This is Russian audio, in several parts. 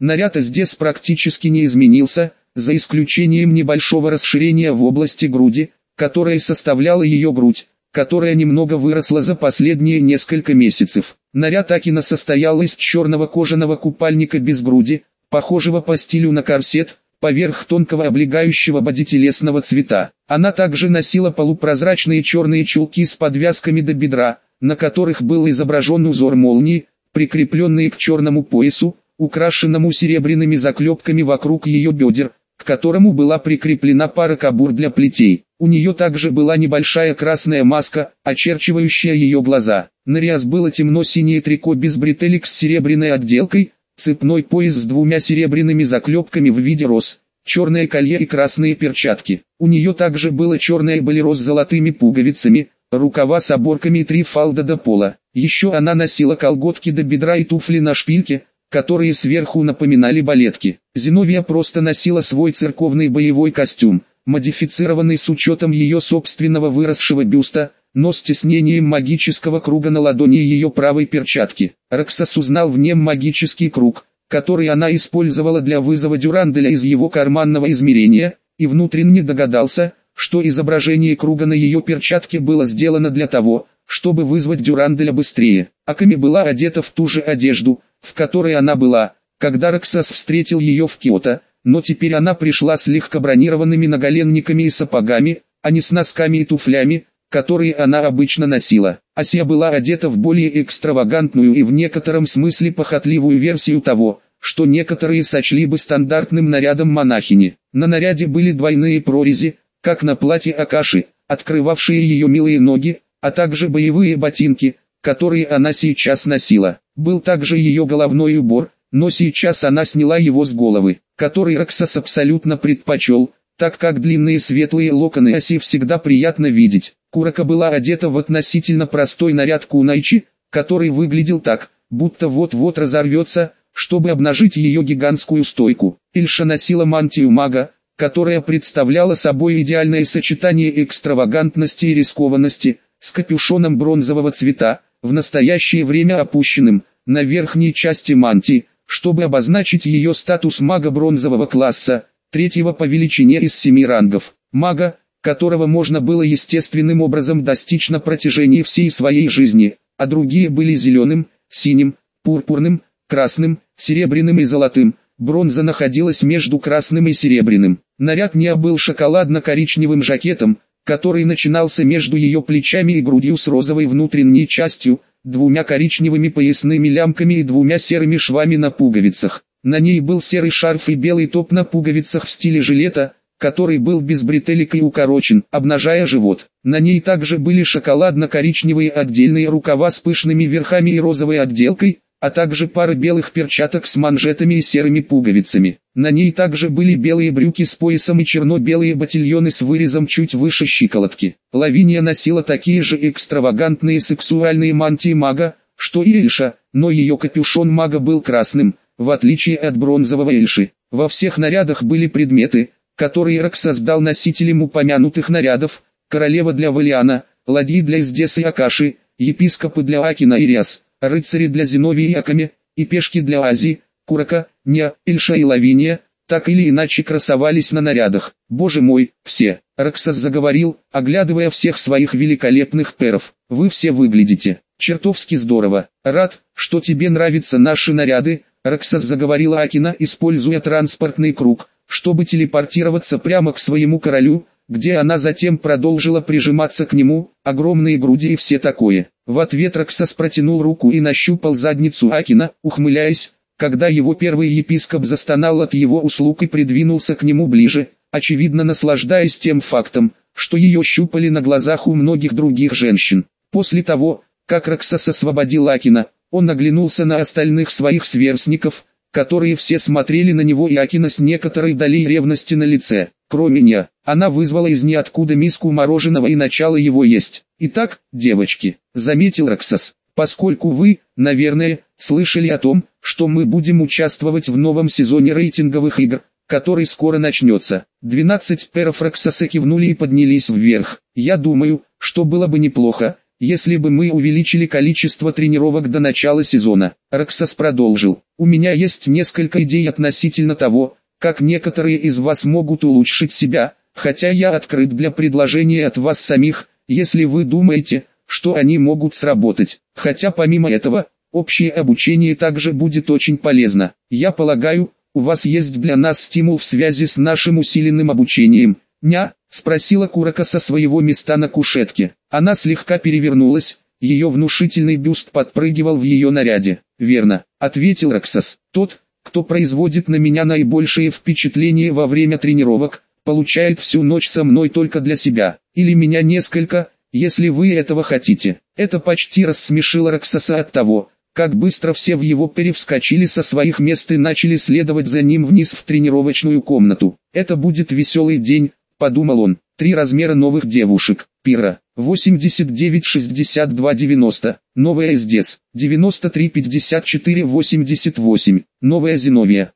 Наряд здесь практически не изменился, за исключением небольшого расширения в области груди, которое составляла ее грудь, которая немного выросла за последние несколько месяцев. Наряд Акина состоял из черного кожаного купальника без груди, похожего по стилю на корсет, поверх тонкого облегающего боди телесного цвета. Она также носила полупрозрачные черные чулки с подвязками до бедра, на которых был изображен узор молнии, прикрепленные к черному поясу, украшенному серебряными заклепками вокруг ее бедер, к которому была прикреплена пара кобур для плетей. У нее также была небольшая красная маска, очерчивающая ее глаза. На Риас было темно-синее трико без бретелек с серебряной отделкой, цепной пояс с двумя серебряными заклепками в виде роз, черное колье и красные перчатки. У нее также было черное болеро с золотыми пуговицами, рукава с оборками и 3 фалда до пола. Еще она носила колготки до бедра и туфли на шпильке, которые сверху напоминали балетки. Зиновия просто носила свой церковный боевой костюм, модифицированный с учетом ее собственного выросшего бюста, но с тиснением магического круга на ладони ее правой перчатки. Роксас узнал в нем магический круг, который она использовала для вызова Дюранделя из его карманного измерения, и внутренне догадался, что изображение круга на ее перчатке было сделано для того, чтобы вызвать Дюранделя быстрее. Аками была одета в ту же одежду, в которой она была, когда Роксас встретил ее в Киото, но теперь она пришла с легко бронированными наголенниками и сапогами, а не с носками и туфлями, которые она обычно носила. Асия была одета в более экстравагантную и в некотором смысле похотливую версию того, что некоторые сочли бы стандартным нарядом монахини. На наряде были двойные прорези, как на платье Акаши, открывавшие ее милые ноги, а также боевые ботинки, которые она сейчас носила. Был также ее головной убор, но сейчас она сняла его с головы, который Роксас абсолютно предпочел, так как длинные светлые локоны Аси всегда приятно видеть. Курака была одета в относительно простой наряд кунайчи, который выглядел так, будто вот-вот разорвется, чтобы обнажить ее гигантскую стойку. Ильша носила мантию мага, которая представляла собой идеальное сочетание экстравагантности и рискованности, с капюшоном бронзового цвета, в настоящее время опущенным, на верхней части мантии, чтобы обозначить ее статус мага бронзового класса, 3-го по величине из 7 рангов. Мага, которого можно было естественным образом достичь на протяжении всей своей жизни, а другие были зеленым, синим, пурпурным, красным, серебряным и золотым. Бронза находилась между красным и серебряным. Наряд Ниа был шоколадно-коричневым жакетом, который начинался между ее плечами и грудью с розовой внутренней частью, 2 коричневыми поясными лямками и 2 серыми швами на пуговицах. На ней был серый шарф и белый топ на пуговицах в стиле жилета, который был без бретелек и укорочен, обнажая живот. На ней также были шоколадно-коричневые отдельные рукава с пышными верхами и розовой отделкой, а также пара белых перчаток с манжетами и серыми пуговицами. На ней также были белые брюки с поясом и черно-белые ботильоны с вырезом чуть выше щиколотки. Лавиния носила такие же экстравагантные сексуальные мантии мага, что и Ильша, но ее капюшон мага был красным, в отличие от бронзового Ильши. Во всех нарядах были предметы, которые Роксас дал носителям упомянутых нарядов: королева для Валиана, ладьи для Издеса и Акаши, епископы для Акина и Риас, рыцари для Зиновии и Аками, и пешки для Ази, Курака, Ниа, Ильша и Лавиния, так или иначе красовались на нарядах. «Боже мой, все!» — Роксас заговорил, оглядывая всех своих великолепных перов. «Вы все выглядите чертовски здорово. Рад, что тебе нравятся наши наряды», — Роксас заговорила Акина, используя транспортный круг, чтобы телепортироваться прямо к своему королю, где она затем продолжила прижиматься к нему, огромные груди и все такое. В ответ Роксас протянул руку и нащупал задницу Акина, ухмыляясь, когда его первый епископ застонал от его услуг и придвинулся к нему ближе, очевидно наслаждаясь тем фактом, что ее щупали на глазах у многих других женщин. После того, как Роксас освободил Акина, он оглянулся на остальных своих сверстников, которые все смотрели на него и Акина с некоторой долей ревности на лице. Кроме меня, она вызвала из ниоткуда миску мороженого и начала его есть. «Итак, девочки», — заметил Роксас, — «поскольку вы, наверное, слышали о том, что мы будем участвовать в новом сезоне рейтинговых игр, который скоро начнется». 12 перов Роксаса кивнули и поднялись вверх. «Я думаю, что было бы неплохо, если бы мы увеличили количество тренировок до начала сезона. Роксас продолжил. У меня есть несколько идей относительно того, как некоторые из вас могут улучшить себя, хотя я открыт для предложений от вас самих, если вы думаете, что они могут сработать. Хотя помимо этого, общее обучение также будет очень полезно. Я полагаю, у вас есть для нас стимул в связи с нашим усиленным обучением. «Ня?» – спросила Куроко со своего места на кушетке. Она слегка перевернулась, ее внушительный бюст подпрыгивал в ее наряде. «Верно», – ответил Роксас. «Тот, кто производит на меня наибольшее впечатление во время тренировок, получает всю ночь со мной только для себя. Или меня несколько, если вы этого хотите». Это почти рассмешило Роксаса от того, как быстро все в его перевскочили со своих мест и начали следовать за ним вниз в тренировочную комнату. «Это будет веселый день», — подумал он. 3 размера новых девушек. Пира. 89-62-90. Новая Эздес. 93-54-88. Новая Зиновия.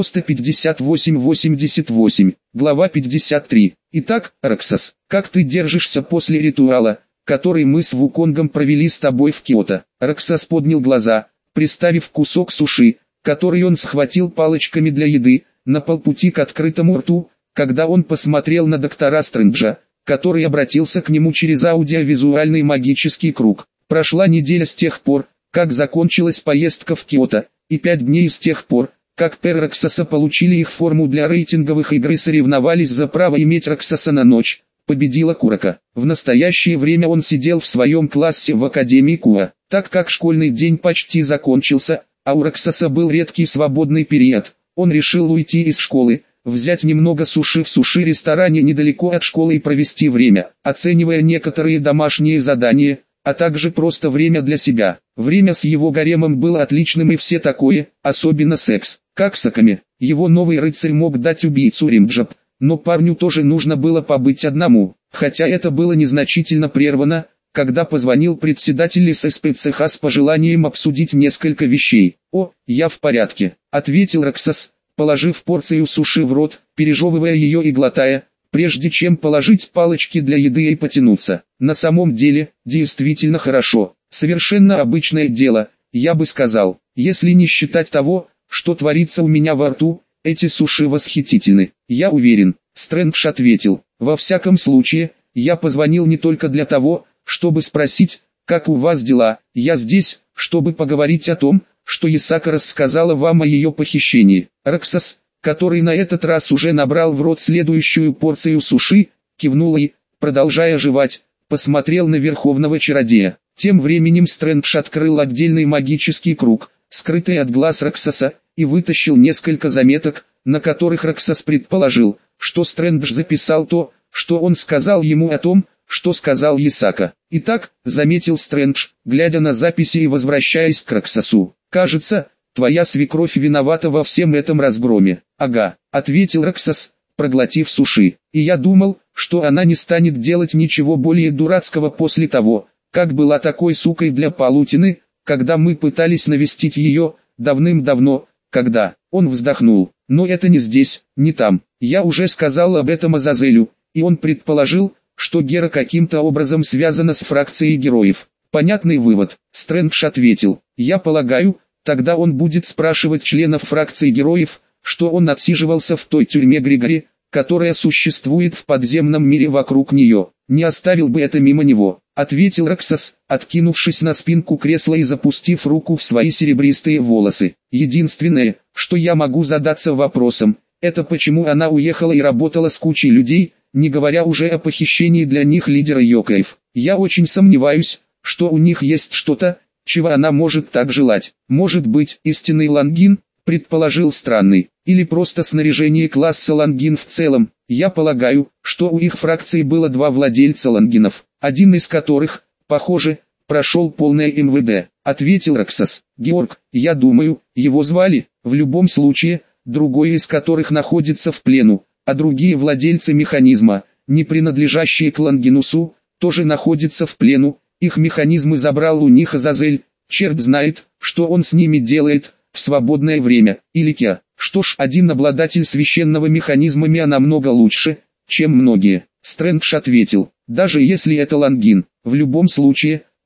90-58-88. Глава 53. Итак, Роксас, как ты держишься после ритуала, который мы с Вуконгом провели с тобой в Киото? Роксас поднял глаза, приставив кусок суши, который он схватил палочками для еды, на полпути к открытому рту, когда он посмотрел на доктора Стрэнджа, который обратился к нему через аудиовизуальный магический круг. Прошла неделя с тех пор, как закончилась поездка в Киото, и 5 дней с тех пор, как пэр Роксаса получили их форму для рейтинговых игр и соревновались за право иметь Роксаса на ночь. Победила Куроко. В настоящее время он сидел в своем классе в Академии Куа. Так как школьный день почти закончился, а у Роксаса был редкий свободный период, он решил уйти из школы, взять немного суши в суши-ресторане недалеко от школы и провести время, оценивая некоторые домашние задания, а также просто время для себя. Время с его гаремом было отличным и все такое, особенно секс. Как с Аками, его новый рыцарь мог дать убийцу Римджаб, но парню тоже нужно было побыть одному, хотя это было незначительно прервано, когда позвонил председатель ССПЦХ с пожеланием обсудить несколько вещей. «О, я в порядке», — ответил Роксас, положив порцию суши в рот, пережевывая ее и глотая, прежде чем положить палочки для еды и потянуться. На самом деле, действительно хорошо, совершенно обычное дело, я бы сказал, если не считать того, что творится у меня во рту, эти суши восхитительны. Я уверен, Стрэндж ответил. Во всяком случае, я позвонил не только для того, чтобы спросить, как у вас дела, я здесь, чтобы поговорить о том, что Исака рассказала вам о ее похищении. Роксас, который на этот раз уже набрал в рот следующую порцию суши, кивнул и, продолжая жевать, посмотрел на верховного чародея. Тем временем Стрэндж открыл отдельный магический круг, скрытый от глаз Роксаса, и вытащил несколько заметок, на которых Роксас предположил, что Стрэндж записал то, что он сказал ему о том, что сказал Исака. «Итак», — заметил Стрэндж, глядя на записи и возвращаясь к Роксасу, «кажется, твоя свекровь виновата во всем этом разгроме». «Ага», — ответил Роксас, проглотив суши. «И я думал, что она не станет делать ничего более дурацкого после того, как была такой сукой для Палутины, когда мы пытались навестить ее, давным-давно, когда...» Он вздохнул. «Но это не здесь, не там. Я уже сказал об этом Азазелю, и он предположил, что Гера каким-то образом связана с фракцией героев». «Понятный вывод», — Стрэндж ответил. «Я полагаю, тогда он будет спрашивать членов фракции героев, что он отсиживался в той тюрьме Григори, которая существует в подземном мире вокруг нее. Не оставил бы это мимо него», — ответил Роксас, откинувшись на спинку кресла и запустив руку в свои серебристые волосы. «Единственное, что я могу задаться вопросом, это почему она уехала и работала с кучей людей, не говоря уже о похищении для них лидера Йокаев. Я очень сомневаюсь, что у них есть что-то, чего она может так желать. Может быть, истинный Лангин, предположил Странный, или просто снаряжение класса Лангин в целом. Я полагаю, что у их фракции было 2 владельца Лангинов, один из которых, похоже, прошел полное МВД», — ответил Роксас. «Георг, я думаю, его звали, в любом случае, другой из которых находится в плену, а другие владельцы механизма, не принадлежащие к Лангинусу, тоже находятся в плену, их механизмы забрал у них Азазель, черт знает, что он с ними делает, в свободное время, или Кя. Что ж, один обладатель священного механизма намного лучше, чем многие». Стрэндж ответил, «даже если это Лангин, в любом случае,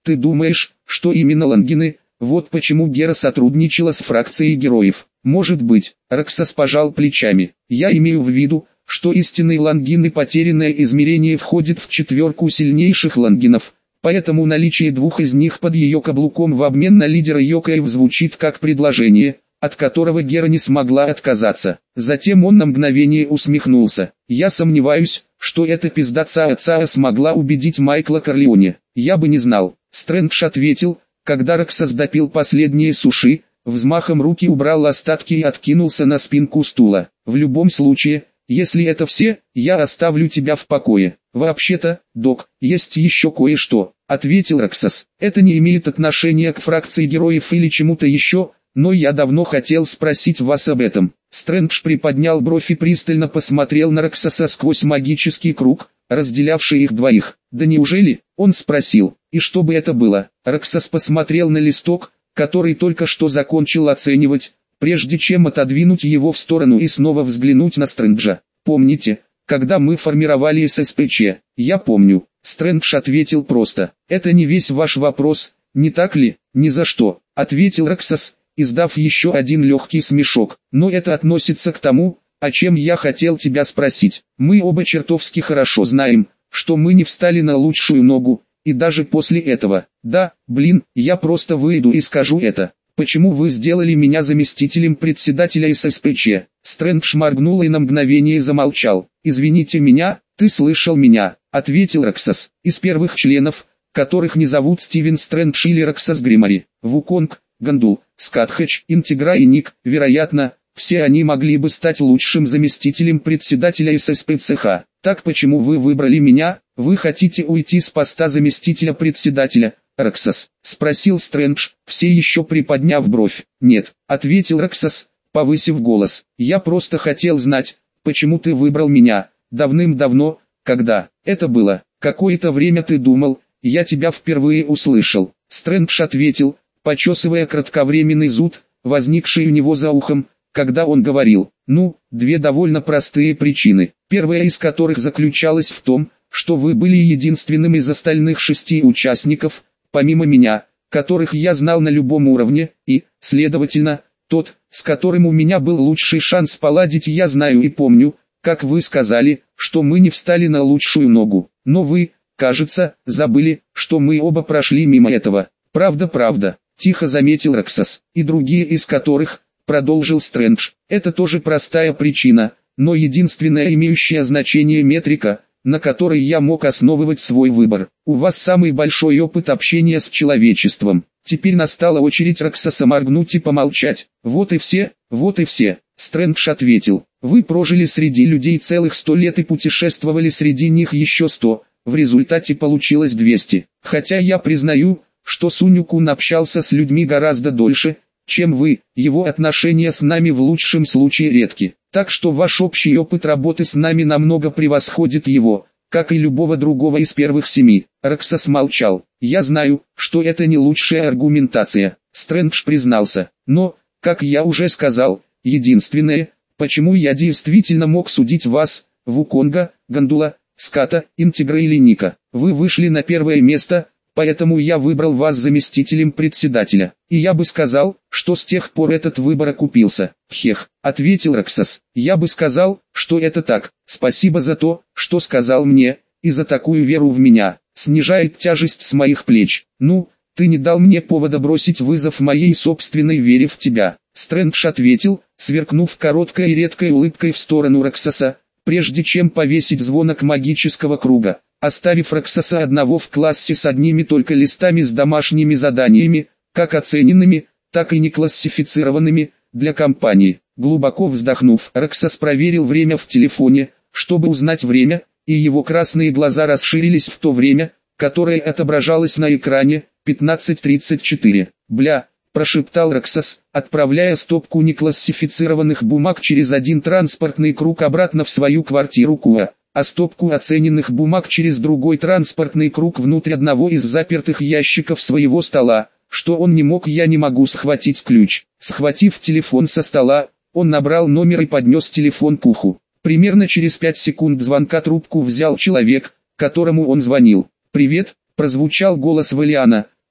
Ты думаешь, что именно лангины? Вот почему Гера сотрудничала с фракцией героев. Может быть. Роксас пожал плечами. Я имею в виду, что истинный лангин и потерянное измерение входит в четверку сильнейших лангинов. Поэтому наличие двух из них под ее каблуком в обмен на лидера Йокаев звучит как предложение, от которого Гера не смогла отказаться. Затем он на мгновение усмехнулся. Я сомневаюсь, что эта пизда Цаа смогла убедить Майкла Корлеоне. Я бы не знал. Стрэндж ответил, когда Роксас допил последние суши, взмахом руки убрал остатки и откинулся на спинку стула. В любом случае, если это все, я оставлю тебя в покое. Вообще-то, док, есть еще кое-что, ответил Роксас. Это не имеет отношения к фракции героев или чему-то еще, но я давно хотел спросить вас об этом. Стрэндж приподнял бровь и пристально посмотрел на Роксаса сквозь магический круг, разделявший их двоих. «Да неужели?» — он спросил. «И что бы это было?» Роксас посмотрел на листок, который только что закончил оценивать, прежде чем отодвинуть его в сторону и снова взглянуть на Стрэнджа. «Помните, когда мы формировали ССПЧ?» «Я помню». Стрэндж ответил просто. «Это не весь ваш вопрос, не так ли?» «Ни за что», — ответил Роксас, издав еще один легкий смешок. «Но это относится к тому, о чем я хотел тебя спросить. Мы оба чертовски хорошо знаем, что мы не встали на лучшую ногу, и даже после этого. Да, блин, я просто выйду и скажу это. Почему вы сделали меня заместителем председателя ССПЧ?» Стрэндж моргнул и на мгновение замолчал. «Извините меня, ты слышал меня», — ответил Роксас. «Из первых членов, которых не зовут Стивен Стрэндж или Роксас Гримари, Вуконг, Гандул, Скатхэч, Интегра и Ник, вероятно, все они могли бы стать лучшим заместителем председателя ССПЦХ. Так почему вы выбрали меня? Вы хотите уйти с поста заместителя председателя, Роксас?» — спросил Стрэндж, все еще приподняв бровь. «Нет», — ответил Роксас, повысив голос. «Я просто хотел знать, почему ты выбрал меня. Давным-давно, когда это было, какое-то время ты думал, я тебя впервые услышал». Стрэндж ответил, почесывая кратковременный зуд, возникший у него за ухом, когда он говорил. «Ну, две довольно простые причины, первая из которых заключалась в том, что вы были единственным из остальных 6 участников, помимо меня, которых я знал на любом уровне, и, следовательно, тот, с которым у меня был лучший шанс поладить. Я знаю и помню, как вы сказали, что мы не встали на лучшую ногу, но вы, кажется, забыли, что мы оба прошли мимо этого». «Правда», — тихо заметил Роксас, «и другие из которых», — продолжил Стрэндж, — «это тоже простая причина, но единственная имеющая значение метрика, на которой я мог основывать свой выбор. У вас самый большой опыт общения с человечеством». Теперь настала очередь Роксаса моргнуть и помолчать. «Вот и все, вот и все», — Стрэндж ответил. «Вы прожили среди людей целых 100 лет и путешествовали среди них еще 100, в результате получилось 200. Хотя я признаю, что Сунь-кун общался с людьми гораздо дольше, чем вы, его отношения с нами в лучшем случае редки. Так что ваш общий опыт работы с нами намного превосходит его, как и любого другого из первых 7. Роксас молчал. «Я знаю, что это не лучшая аргументация», — Стрэндж признался. «Но, как я уже сказал, единственное, почему я действительно мог судить вас, Вуконга, Гандула, Ската, Интегра или Ника. Вы вышли на первое место, поэтому я выбрал вас заместителем председателя. И я бы сказал, что с тех пор этот выбор окупился». «Хех», — ответил Роксас. «Я бы сказал, что это так. Спасибо за то, что сказал мне, и за такую веру в меня. Снижает тяжесть с моих плеч. Ну, ты не дал мне повода бросить вызов моей собственной вере в тебя». Стрэндж ответил, сверкнув короткой и редкой улыбкой в сторону Роксаса, прежде чем повесить звонок магического круга, оставив Роксаса одного в классе с одними только листами с домашними заданиями, как оцененными, так и неклассифицированными, для компании. Глубоко вздохнув, Роксас проверил время в телефоне, чтобы узнать время, и его красные глаза расширились в то время, которое отображалось на экране, 15:34. «Бля», — прошептал Роксас, отправляя стопку неклассифицированных бумаг через один транспортный круг обратно в свою квартиру Куа, а стопку оцененных бумаг через другой транспортный круг внутрь одного из запертых ящиков своего стола. Что он не мог, я не могу схватить ключ. Схватив телефон со стола, он набрал номер и поднес телефон к уху. Примерно через 5 секунд звонка трубку взял человек, которому он звонил. «Привет», — прозвучал голос Валиана,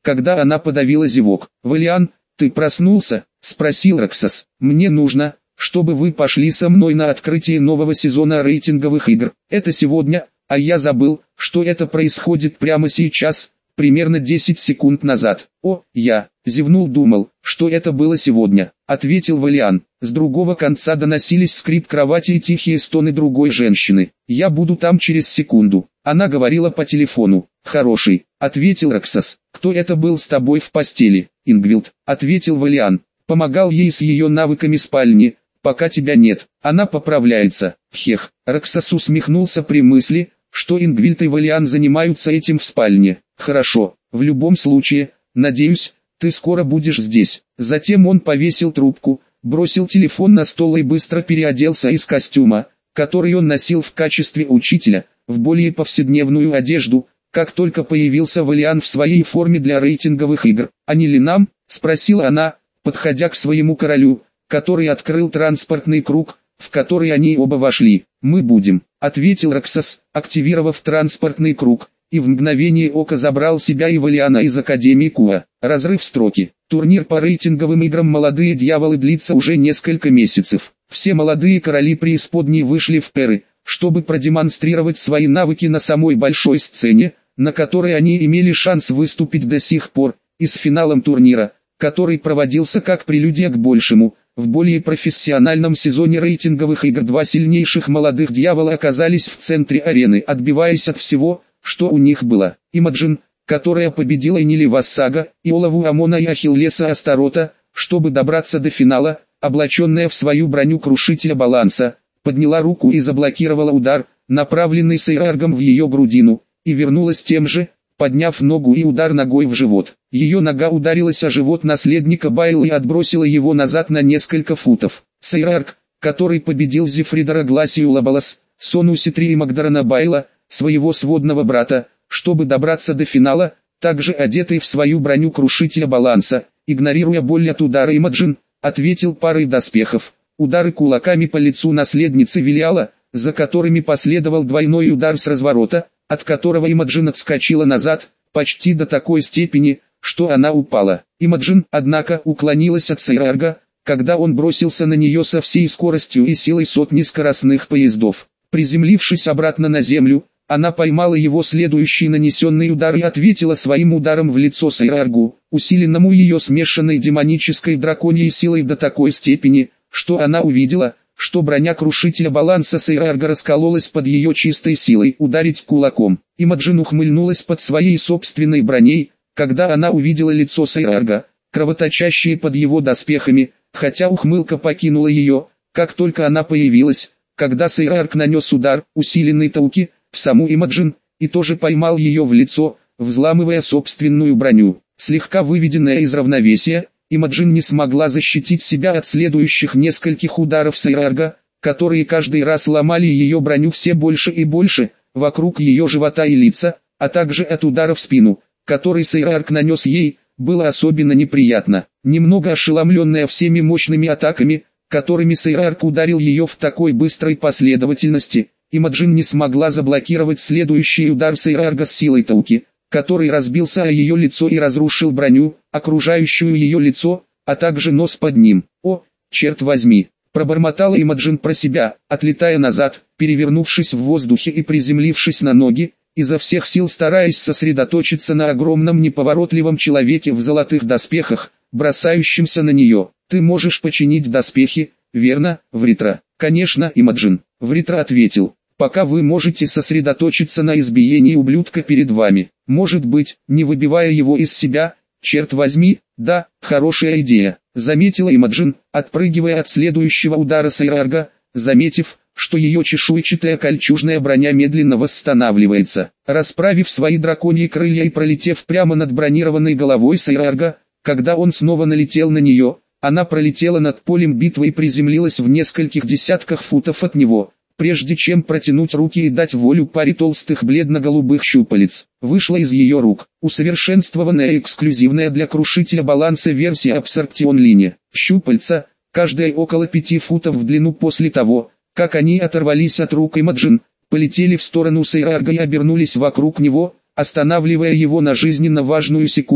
когда она подавила зевок. «Валиан, ты проснулся?» – спросил Роксас. «Мне нужно, чтобы вы пошли со мной на открытие нового сезона рейтинговых игр. Это сегодня, а я забыл, что это происходит прямо сейчас, примерно 10 секунд назад». «О, я», зевнул, думал, что это было сегодня, ответил Валиан. С другого конца доносились скрип кровати и тихие стоны другой женщины. «Я буду там через секунду». Она говорила по телефону. «Хороший», ответил Роксас. «Кто это был с тобой в постели?» «Ингвилд», ответил Валиан. «Помогал ей с ее навыками спальни, пока тебя нет. Она поправляется». «Хех». Роксас усмехнулся при мысли, что Ингвилд и Валиан занимаются этим в спальне. «Хорошо, в любом случае, надеюсь, ты скоро будешь здесь». Затем он повесил трубку, бросил телефон на стол и быстро переоделся из костюма, который он носил в качестве учителя, в более повседневную одежду, как только появился Валиан в своей форме для рейтинговых игр. «А не ли нам?» – спросила она, подходя к своему королю, который открыл транспортный круг, в который они оба вошли. «Мы будем», – ответил Роксас, активировав транспортный круг, и в мгновение ока забрал себя и Валиана из Академии Куа. Разрыв строки. Турнир по рейтинговым играм «Молодые дьяволы» длится уже несколько месяцев. Все молодые короли преисподней вышли в пэры, чтобы продемонстрировать свои навыки на самой большой сцене, на которой они имели шанс выступить до сих пор, и с финалом турнира, который проводился как прелюдия к большему. В более профессиональном сезоне рейтинговых игр два сильнейших молодых дьявола оказались в центре арены, отбиваясь от всего, что у них было. Имаджин, которая победила Энили Вассага, Иолаву Амона и Ахиллеса Астарота, чтобы добраться до финала, облаченная в свою броню крушителя баланса, подняла руку и заблокировала удар, направленный Сейраргом в ее грудину, и вернулась тем же, подняв ногу и удар ногой в живот. Ее нога ударилась о живот наследника Байла и отбросила его назад на несколько футов. Сейрарг, который победил Зефридора Гласию Лабалас, Сону Ситри и Магдарана Байла, своего сводного брата, чтобы добраться до финала, также одетый в свою броню крушителя баланса, игнорируя боль от удара Имаджин, ответил парой доспехов. Удары кулаками по лицу наследницы Велиала, за которыми последовал двойной удар с разворота, от которого Имаджин отскочила назад, почти до такой степени, что она упала. Имаджин, однако, уклонилась от Сейрарга, когда он бросился на нее со всей скоростью и силой сотни скоростных поездов. Приземлившись обратно на землю, она поймала его следующий нанесенный удар и ответила своим ударом в лицо Сейраргу, усиленному ее смешанной демонической драконьей силой до такой степени, что она увидела, что броня крушителя баланса Сейрарга раскололась под ее чистой силой ударить кулаком. Имаджин ухмыльнулась под своей собственной броней, когда она увидела лицо Сейрарга, кровоточащее под его доспехами, хотя ухмылка покинула ее, как только она появилась, когда Сейрарг нанес удар, усиленный Тауки, в саму Имаджин, и тоже поймал ее в лицо, взламывая собственную броню. Слегка выведенная из равновесия, Имаджин не смогла защитить себя от следующих нескольких ударов Сейрарга, которые каждый раз ломали ее броню все больше и больше, вокруг ее живота и лица, а также от удара в спину, который Сейрарг нанес ей, было особенно неприятно. Немного ошеломленная всеми мощными атаками, которыми Сейрарг ударил ее в такой быстрой последовательности, Имаджин не смогла заблокировать следующий удар Сейрарга с силой Тауки, который разбился о ее лицо и разрушил броню, окружающую ее лицо, а также нос под ним. «О, черт возьми!» – пробормотала Имаджин про себя, отлетая назад, перевернувшись в воздухе и приземлившись на ноги, изо всех сил стараясь сосредоточиться на огромном неповоротливом человеке в золотых доспехах, бросающемся на нее. «Ты можешь починить доспехи, верно, Вритра?» «Конечно, Имаджин», – Вритра ответил. «Пока вы можете сосредоточиться на избиении ублюдка перед вами. Может быть, не выбивая его из себя, черт возьми, да, хорошая идея», — заметила Имаджин, отпрыгивая от следующего удара Сейрарга, заметив, что ее чешуйчатая кольчужная броня медленно восстанавливается. Расправив свои драконьи крылья и пролетев прямо над бронированной головой Сейрарга, когда он снова налетел на нее, она пролетела над полем битвы и приземлилась в нескольких десятках футов от него, прежде чем протянуть руки и дать волю паре толстых бледно-голубых щупалец. Вышла из ее рук усовершенствованная и эксклюзивная для крушителя баланса версия Absorption Line. Щупальца, каждая около 5 футов в длину после того, как они оторвались от рук Имаджин, полетели в сторону Сейрарга и обернулись вокруг него, останавливая его на жизненно важную секунду,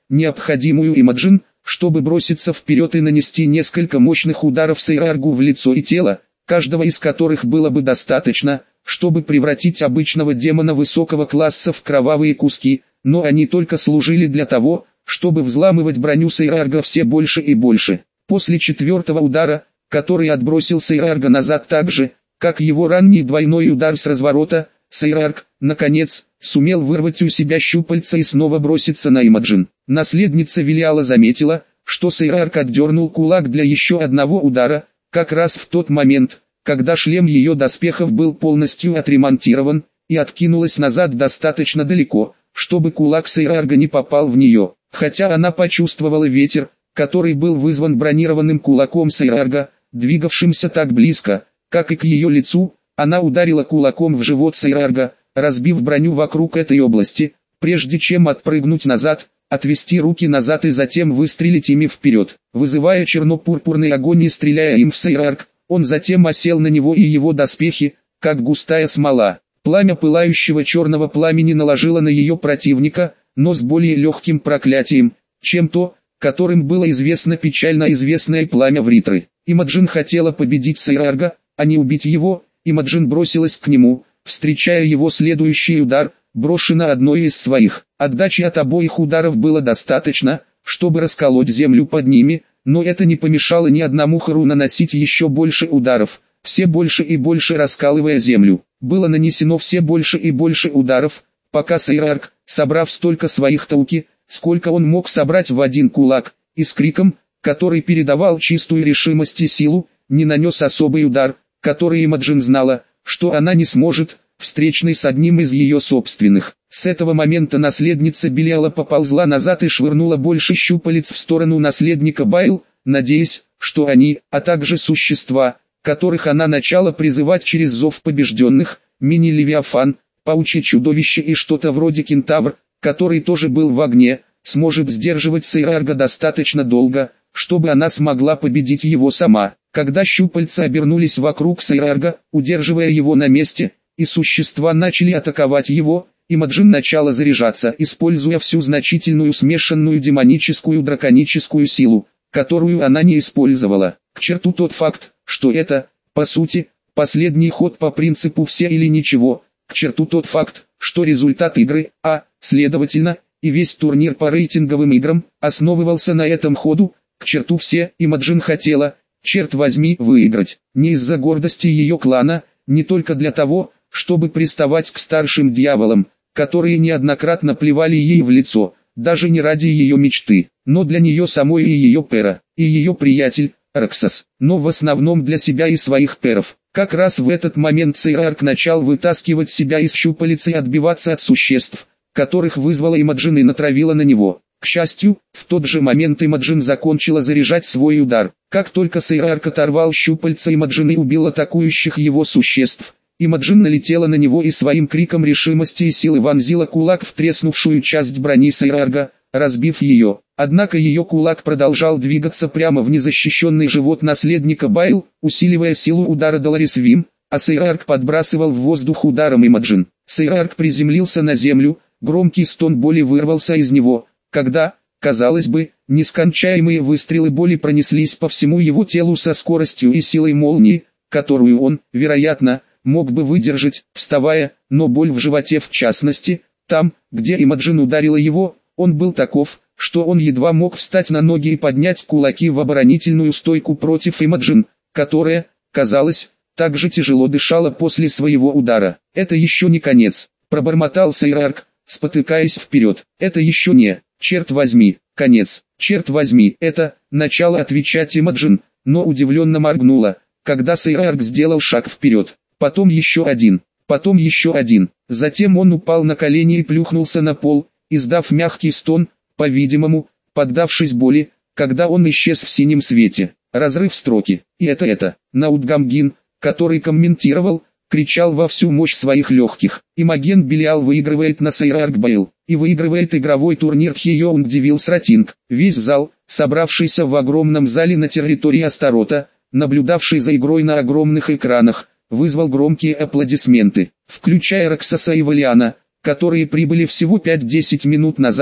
необходимую Имаджин, чтобы броситься вперед и нанести несколько мощных ударов Сейраргу в лицо и тело, каждого из которых было бы достаточно, чтобы превратить обычного демона высокого класса в кровавые куски, но они только служили для того, чтобы взламывать броню Сейрарга все больше и больше. После четвертого удара, который отбросил Сейрарга назад так же, как его ранний двойной удар с разворота, Сейрарг, наконец, сумел вырвать у себя щупальца и снова броситься на Имаджин. Наследница Велиала заметила, что Сейрарг отдернул кулак для еще одного удара, как раз в тот момент, когда шлем ее доспехов был полностью отремонтирован, и откинулась назад достаточно далеко, чтобы кулак Сейрарга не попал в нее. Хотя она почувствовала ветер, который был вызван бронированным кулаком Сейрарга, двигавшимся так близко, как и к ее лицу, она ударила кулаком в живот Сейрарга, разбив броню вокруг этой области, прежде чем отпрыгнуть назад, отвести руки назад и затем выстрелить ими вперед, вызывая черно-пурпурный огонь и стреляя им в Сейрарг. Он затем осел на него и его доспехи, как густая смола. Пламя пылающего черного пламени наложило на ее противника, но с более легким проклятием, чем то, которым было известно печально известное пламя Вритры. Имаджин хотела победить Сейрарга, а не убить его. Имаджин бросилась к нему, встречая его следующий удар, брошена одной из своих. Отдачи от обоих ударов было достаточно, чтобы расколоть землю под ними, но это не помешало ни одному Хару наносить еще больше ударов, все больше и больше раскалывая землю. Было нанесено все больше и больше ударов, пока Сейрарг, собрав столько своих тауки, сколько он мог собрать в один кулак, и с криком, который передавал чистую решимость и силу, не нанес особый удар, который Имаджин знала, что она не сможет, встречный с одним из ее собственных. С этого момента наследница Белиала поползла назад и швырнула больше щупалец в сторону наследника Байл, надеясь, что они, а также существа, которых она начала призывать через зов побежденных, мини-левиафан, паучье чудовище и что-то вроде кентавр, который тоже был в огне, сможет сдерживать Сейрарга достаточно долго, чтобы она смогла победить его сама. Когда щупальца обернулись вокруг Сейрарга, удерживая его на месте, и существа начали атаковать его, Имаджин начала заряжаться, используя всю значительную смешанную демоническую драконическую силу, которую она не использовала. К черту тот факт, что это, по сути, последний ход по принципу «все или ничего», к черту тот факт, что результат игры, следовательно, и весь турнир по рейтинговым играм, основывался на этом ходу, к черту все, Имаджин хотела, черт возьми, выиграть, не из-за гордости ее клана, не только для того, чтобы приставать к старшим дьяволам, которые неоднократно плевали ей в лицо, даже не ради ее мечты, но для нее самой и ее пера, и ее приятель, Роксас, но в основном для себя и своих перов. Как раз в этот момент Сейрарг начал вытаскивать себя из щупалец и отбиваться от существ, которых вызвала Имаджин и натравила на него. К счастью, в тот же момент Имаджин закончила заряжать свой удар. Как только Сейрарг оторвал щупальца Имаджин и убил атакующих его существ, Имаджин налетела на него и своим криком решимости и силы вонзила кулак в треснувшую часть брони Сейрарга, разбив ее. Однако ее кулак продолжал двигаться прямо в незащищенный живот наследника Байл, усиливая силу удара Долорис Вим, а Сейрарг подбрасывал в воздух ударом Имаджин. Сейрарг приземлился на землю, громкий стон боли вырвался из него, когда, казалось бы, нескончаемые выстрелы боли пронеслись по всему его телу со скоростью и силой молнии, которую он, вероятно, мог бы выдержать, вставая, но боль в животе в частности, там, где Имаджин ударила его, он был таков, что он едва мог встать на ноги и поднять кулаки в оборонительную стойку против Имаджин, которая, казалось, так же тяжело дышала после своего удара. «Это еще не конец», — пробормотал Сейрарг, спотыкаясь вперед. «Это еще не, черт возьми, конец, черт возьми, это, начало отвечать Имаджин, но удивленно моргнула, когда Сейрарг сделал шаг вперед. Потом еще один, потом еще один. Затем он упал на колени и плюхнулся на пол, издав мягкий стон, по-видимому, поддавшись боли, когда он исчез в синем свете. Разрыв строки. И это. Наутгамгин, который комментировал, кричал во всю мощь своих легких. Имаген Белиал выигрывает на Сейрарг Байл. И выигрывает игровой турнир Хьеонг Девилс Ратинг. Весь зал, собравшийся в огромном зале на территории Астарота, наблюдавший за игрой на огромных экранах, вызвал громкие аплодисменты, включая Роксаса и Валиана, которые прибыли всего 5-10 минут назад,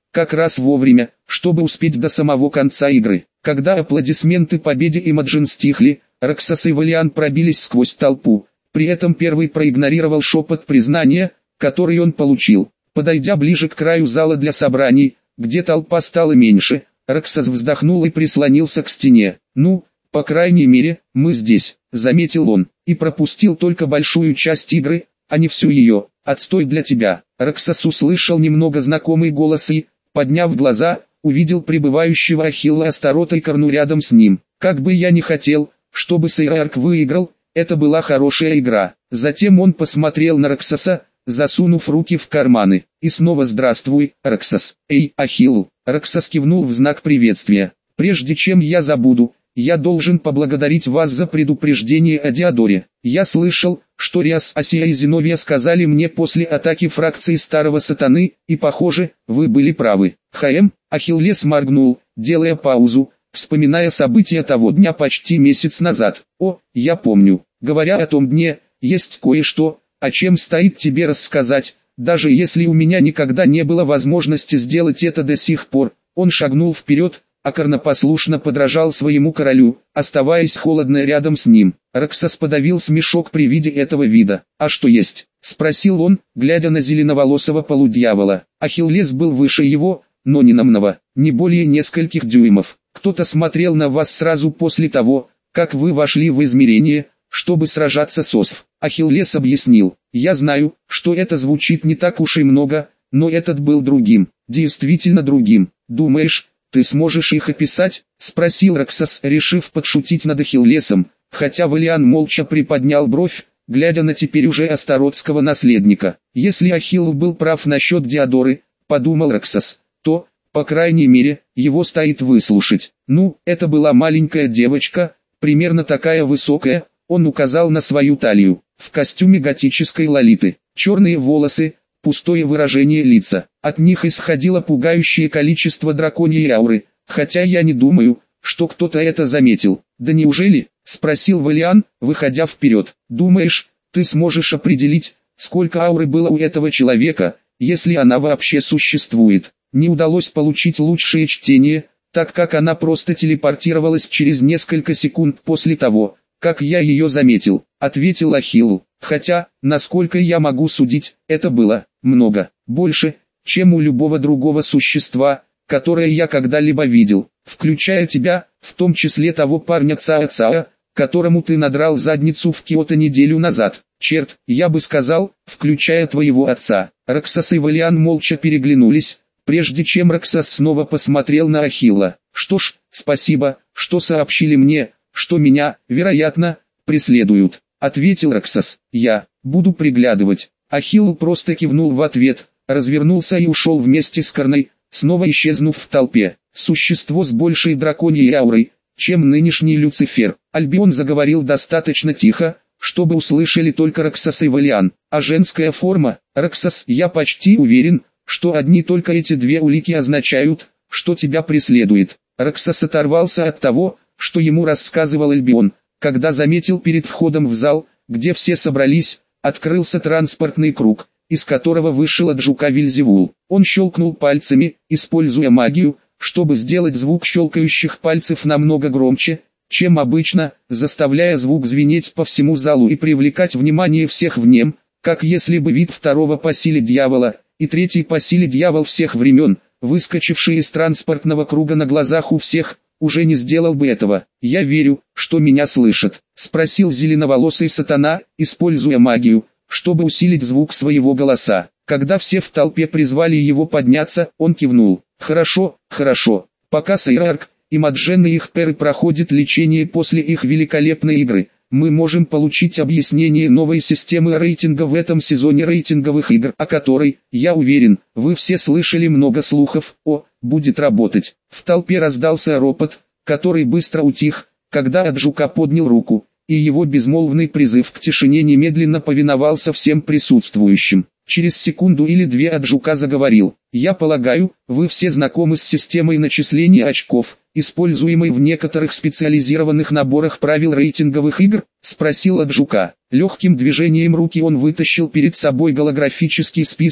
как раз вовремя, чтобы успеть до самого конца игры. Когда аплодисменты победе Имаджин стихли, Роксос и Валиан пробились сквозь толпу. При этом первый проигнорировал шепот признания, который он получил. Подойдя ближе к краю зала для собраний, где толпа стала меньше, Роксос вздохнул и прислонился к стене. «Ну, по крайней мере, мы здесь», — заметил он, и пропустил только большую часть игры, а не всю ее. «Отстой для тебя». Роксос услышал немного знакомый голос и, подняв глаза, увидел прибывающего Ахилла Астарота и Корну рядом с ним. «Как бы я ни хотел, чтобы Сейрарк выиграл, это была хорошая игра». Затем он посмотрел на Роксоса, засунув руки в карманы. И снова «Здравствуй, Роксос». «Эй, Ахиллу». Роксос кивнул в знак приветствия. «Прежде чем я забуду, я должен поблагодарить вас за предупреждение о Диодоре. Я слышал, что Риас, Асия и Зиновия сказали мне после атаки фракции Старого Сатаны, и похоже, вы были правы». Ахиллес моргнул, делая паузу, вспоминая события того дня почти месяц назад. «О, я помню. Говоря о том дне, есть кое-что, о чем стоит тебе рассказать, даже если у меня никогда не было возможности сделать это до сих пор». Он шагнул вперед, а Корна послушно подражал своему королю, оставаясь холодно рядом с ним. Роксос подавил смешок при виде этого вида. «А что есть?» — спросил он, глядя на зеленоволосого полудьявола. Ахиллес был выше его, но не намного, не более нескольких дюймов. «Кто-то смотрел на вас сразу после того, как вы вошли в измерение, чтобы сражаться с Осв». Ахиллес объяснил: «Я знаю, что это звучит не так уж и много, но этот был другим, действительно другим. Думаешь, ты сможешь их описать?» — спросил Роксос, решив подшутить над Ахиллесом, хотя Валиан молча приподнял бровь, глядя на теперь уже астаротского наследника. «Если Ахилл был прав насчет Диодоры, — подумал Роксос, — то, по крайней мере, его стоит выслушать. Ну, это была маленькая девочка, примерно такая высокая», — он указал на свою талию, в костюме готической лолиты, черные волосы, пустое выражение лица. От них исходило пугающее количество драконьей ауры, хотя я не думаю, что кто-то это заметил. «Да неужели?» — спросил Валиан, выходя вперед. «Думаешь, ты сможешь определить, сколько ауры было у этого человека, если она вообще существует?» Не удалось получить лучшее чтение, так как она просто телепортировалась через несколько секунд после того, как я ее заметил, — ответил Ахиллу. «Хотя, насколько я могу судить, это было много больше, чем у любого другого существа, которое я когда-либо видел, включая тебя, в том числе того парня Цаа-Цаа, которому ты надрал задницу в Киото неделю назад. Черт, я бы сказал, включая твоего отца». Роксос и Валиан молча переглянулись, прежде чем Роксос снова посмотрел на Ахилла. «Что ж, спасибо, что сообщили мне, что меня, вероятно, преследуют», — ответил Роксос. «Я буду приглядывать». Ахилл просто кивнул в ответ, развернулся и ушел вместе с Корной, снова исчезнув в толпе. «Существо с большей драконьей аурой, чем нынешний Люцифер». Альбион заговорил достаточно тихо, чтобы услышали только Роксос и Валиан. «А женская форма, Роксос, я почти уверен, что одни только эти две улики означают, что тебя преследует». Роксос оторвался от того, что ему рассказывал Альбион, когда заметил перед входом в зал, где все собрались, открылся транспортный круг, из которого вышел от жука Вельзевул. Он щелкнул пальцами, используя магию, чтобы сделать звук щелкающих пальцев намного громче, чем обычно, заставляя звук звенеть по всему залу и привлекать внимание всех в нем, как если бы вид второго по силе дьявола и третий по силе дьявол всех времен, выскочивший из транспортного круга на глазах у всех, уже не сделал бы этого. «Я верю, что меня слышат», — спросил зеленоволосый сатана, используя магию, чтобы усилить звук своего голоса. Когда все в толпе призвали его подняться, он кивнул. «Хорошо, хорошо. Пока Сейрарк, Имаджен и их перы проходят лечение после их великолепной игры, мы можем получить объяснение новой системы рейтинга в этом сезоне рейтинговых игр, о которой, я уверен, вы все слышали много слухов. Будет работать». В толпе раздался ропот, который быстро утих, когда Аджука поднял руку, и его безмолвный призыв к тишине немедленно повиновался всем присутствующим. Через секунду или две Аджука заговорил. «Я полагаю, вы все знакомы с системой начисления очков, используемой в некоторых специализированных наборах правил рейтинговых игр?» — спросил Аджука. Легким движением руки он вытащил перед собой голографический список,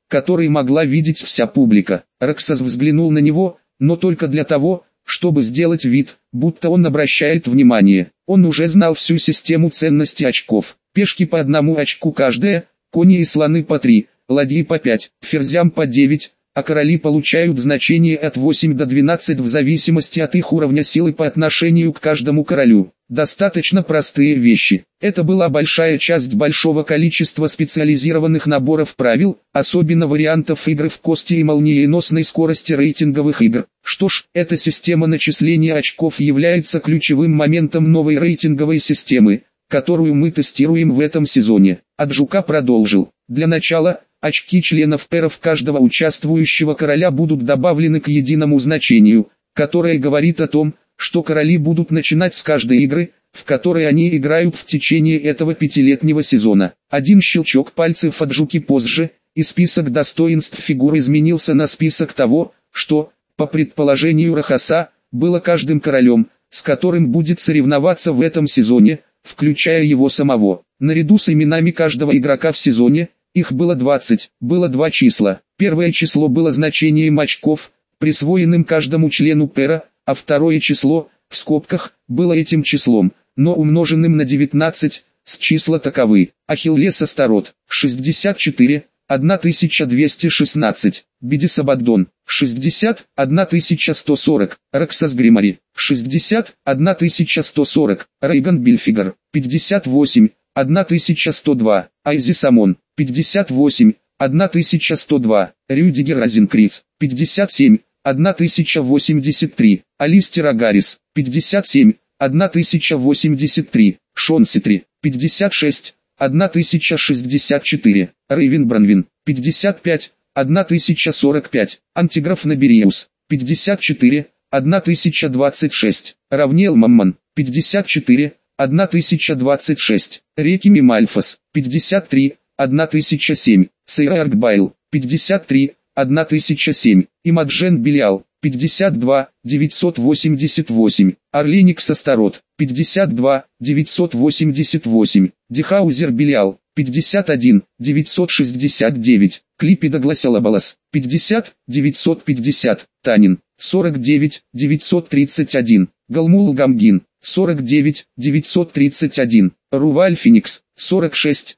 который могла видеть вся публика. Роксас взглянул на него, но только для того, чтобы сделать вид, будто он обращает внимание. Он уже знал всю систему ценности очков. Пешки по 1 очку каждая, кони и слоны по 3, ладьи по 5, ферзям по 9, а короли получают значение от 8 до 12 в зависимости от их уровня силы по отношению к каждому королю. Достаточно простые вещи. Это была большая часть большого количества специализированных наборов правил, особенно вариантов игры в кости и молниеносной скорости рейтинговых игр. Что ж, эта система начисления очков является ключевым моментом новой рейтинговой системы, которую мы тестируем в этом сезоне. Аджука продолжил. Для начала, очки членов пэров каждого участвующего короля будут добавлены к единому значению, которое говорит о том, что короли будут начинать с каждой игры, в которой они играют в течение этого 5-летнего сезона. Один щелчок пальцев Аджуки позже, и список достоинств фигур изменился на список того, что, по предположению Рохаса, было каждым королем, с которым будет соревноваться в этом сезоне, включая его самого. Наряду с именами каждого игрока в сезоне, их было 20, было 2 числа. Первое число было значением очков, присвоенным каждому члену пэра, а второе число, в скобках, было этим числом, но умноженным на 19, с числа таковы. Ахиллес Астарот, 64, 1216, Бедис Абаддон, 60, 1140, Роксас Гримари, 60, 1140, Рейган Бильфигар, 58, 1102, Айзи Самон, 58, 1102, Рюдигер Розенкриц, 57, 1083, Алистер Агарис, 57, 1083, Шон Ситри, 56, 1064, Рейвен Бранвин, 55, 1045, Антиграф Набериус, 54, 1026, Равнел Мамман, 54, 1026, Рекими Мальфас, 53, 1007, Сейра Аркбайл, 53, 1007, Имаджен Белиал, 52, 988, Орленикс Астарот, 52, 988, Дихаузер Белиал, 51, 969, Клипида Гласялабалас, 50, 950, Танин, 49, 931, Галмул Гамгин, 49, 931, Руваль Феникс, 46,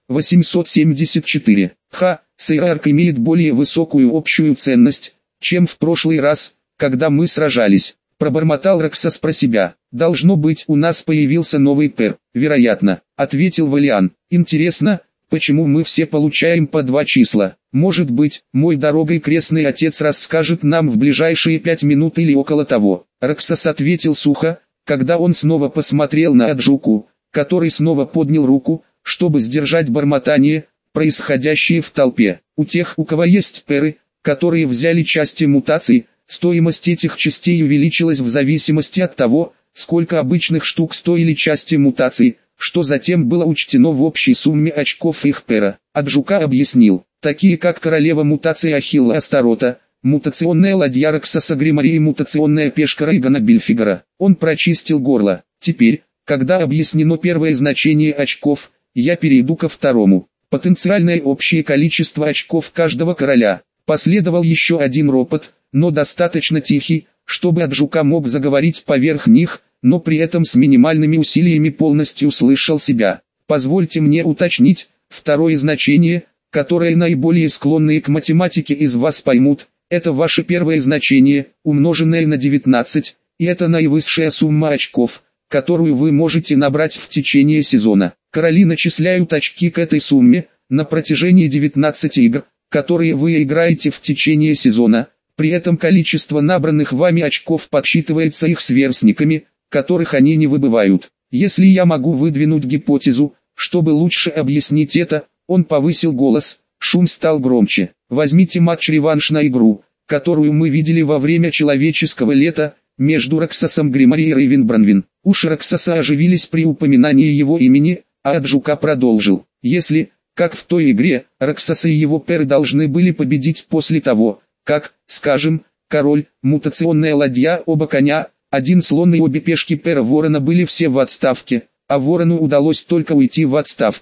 874. Сейрарк имеет более высокую общую ценность, чем в прошлый раз, когда мы сражались. Пробормотал Роксас про себя. Должно быть, у нас появился новый пэр. Вероятно, ответил Валиан. Интересно, почему мы все получаем по 2 числа? Может быть, мой дорогой крестный отец расскажет нам в ближайшие 5 минут или около того. Роксас ответил сухо, когда он снова посмотрел на Аджуку, который снова поднял руку, чтобы сдержать бормотание, происходящее в толпе. У тех, у кого есть пэры, которые взяли части мутаций, стоимость этих частей увеличилась в зависимости от того, сколько обычных штук стоили части мутаций, что затем было учтено в общей сумме очков их пэра. Аджука объяснил, такие как королева мутации Ахилла Астарота, мутационная ладья Роксаса Гримари и мутационная пешка Рейгана Бильфигара. Он прочистил горло. Теперь, когда объяснено первое значение очков, я перейду ко второму. Потенциальное общее количество очков каждого короля. Последовал еще один ропот, но достаточно тихий, чтобы Аджука мог заговорить поверх них, но при этом с минимальными усилиями полностью слышал себя. Позвольте мне уточнить, второе значение, которое наиболее склонные к математике из вас поймут, это ваше первое значение, умноженное на 19, и это наивысшая сумма очков, которую вы можете набрать в течение сезона. Короли начисляют очки к этой сумме, на протяжении 19 игр, которые вы играете в течение сезона, при этом количество набранных вами очков подсчитывается их сверстниками, которых они не выбывают. Если я могу выдвинуть гипотезу, чтобы лучше объяснить это, он повысил голос, шум стал громче. Возьмите матч-реванш на игру, которую мы видели во время человеческого лета, между Роксасом Гримари и Рейвен Бранвин. Уши Роксаса оживились при упоминании его имени, а Аджука продолжил. Если, как в той игре, Роксаса и его пэры должны были победить после того, как, скажем, король, мутационная ладья, оба коня, один слон и обе пешки пэра Ворона были все в отставке, а Ворону удалось только уйти в отставку.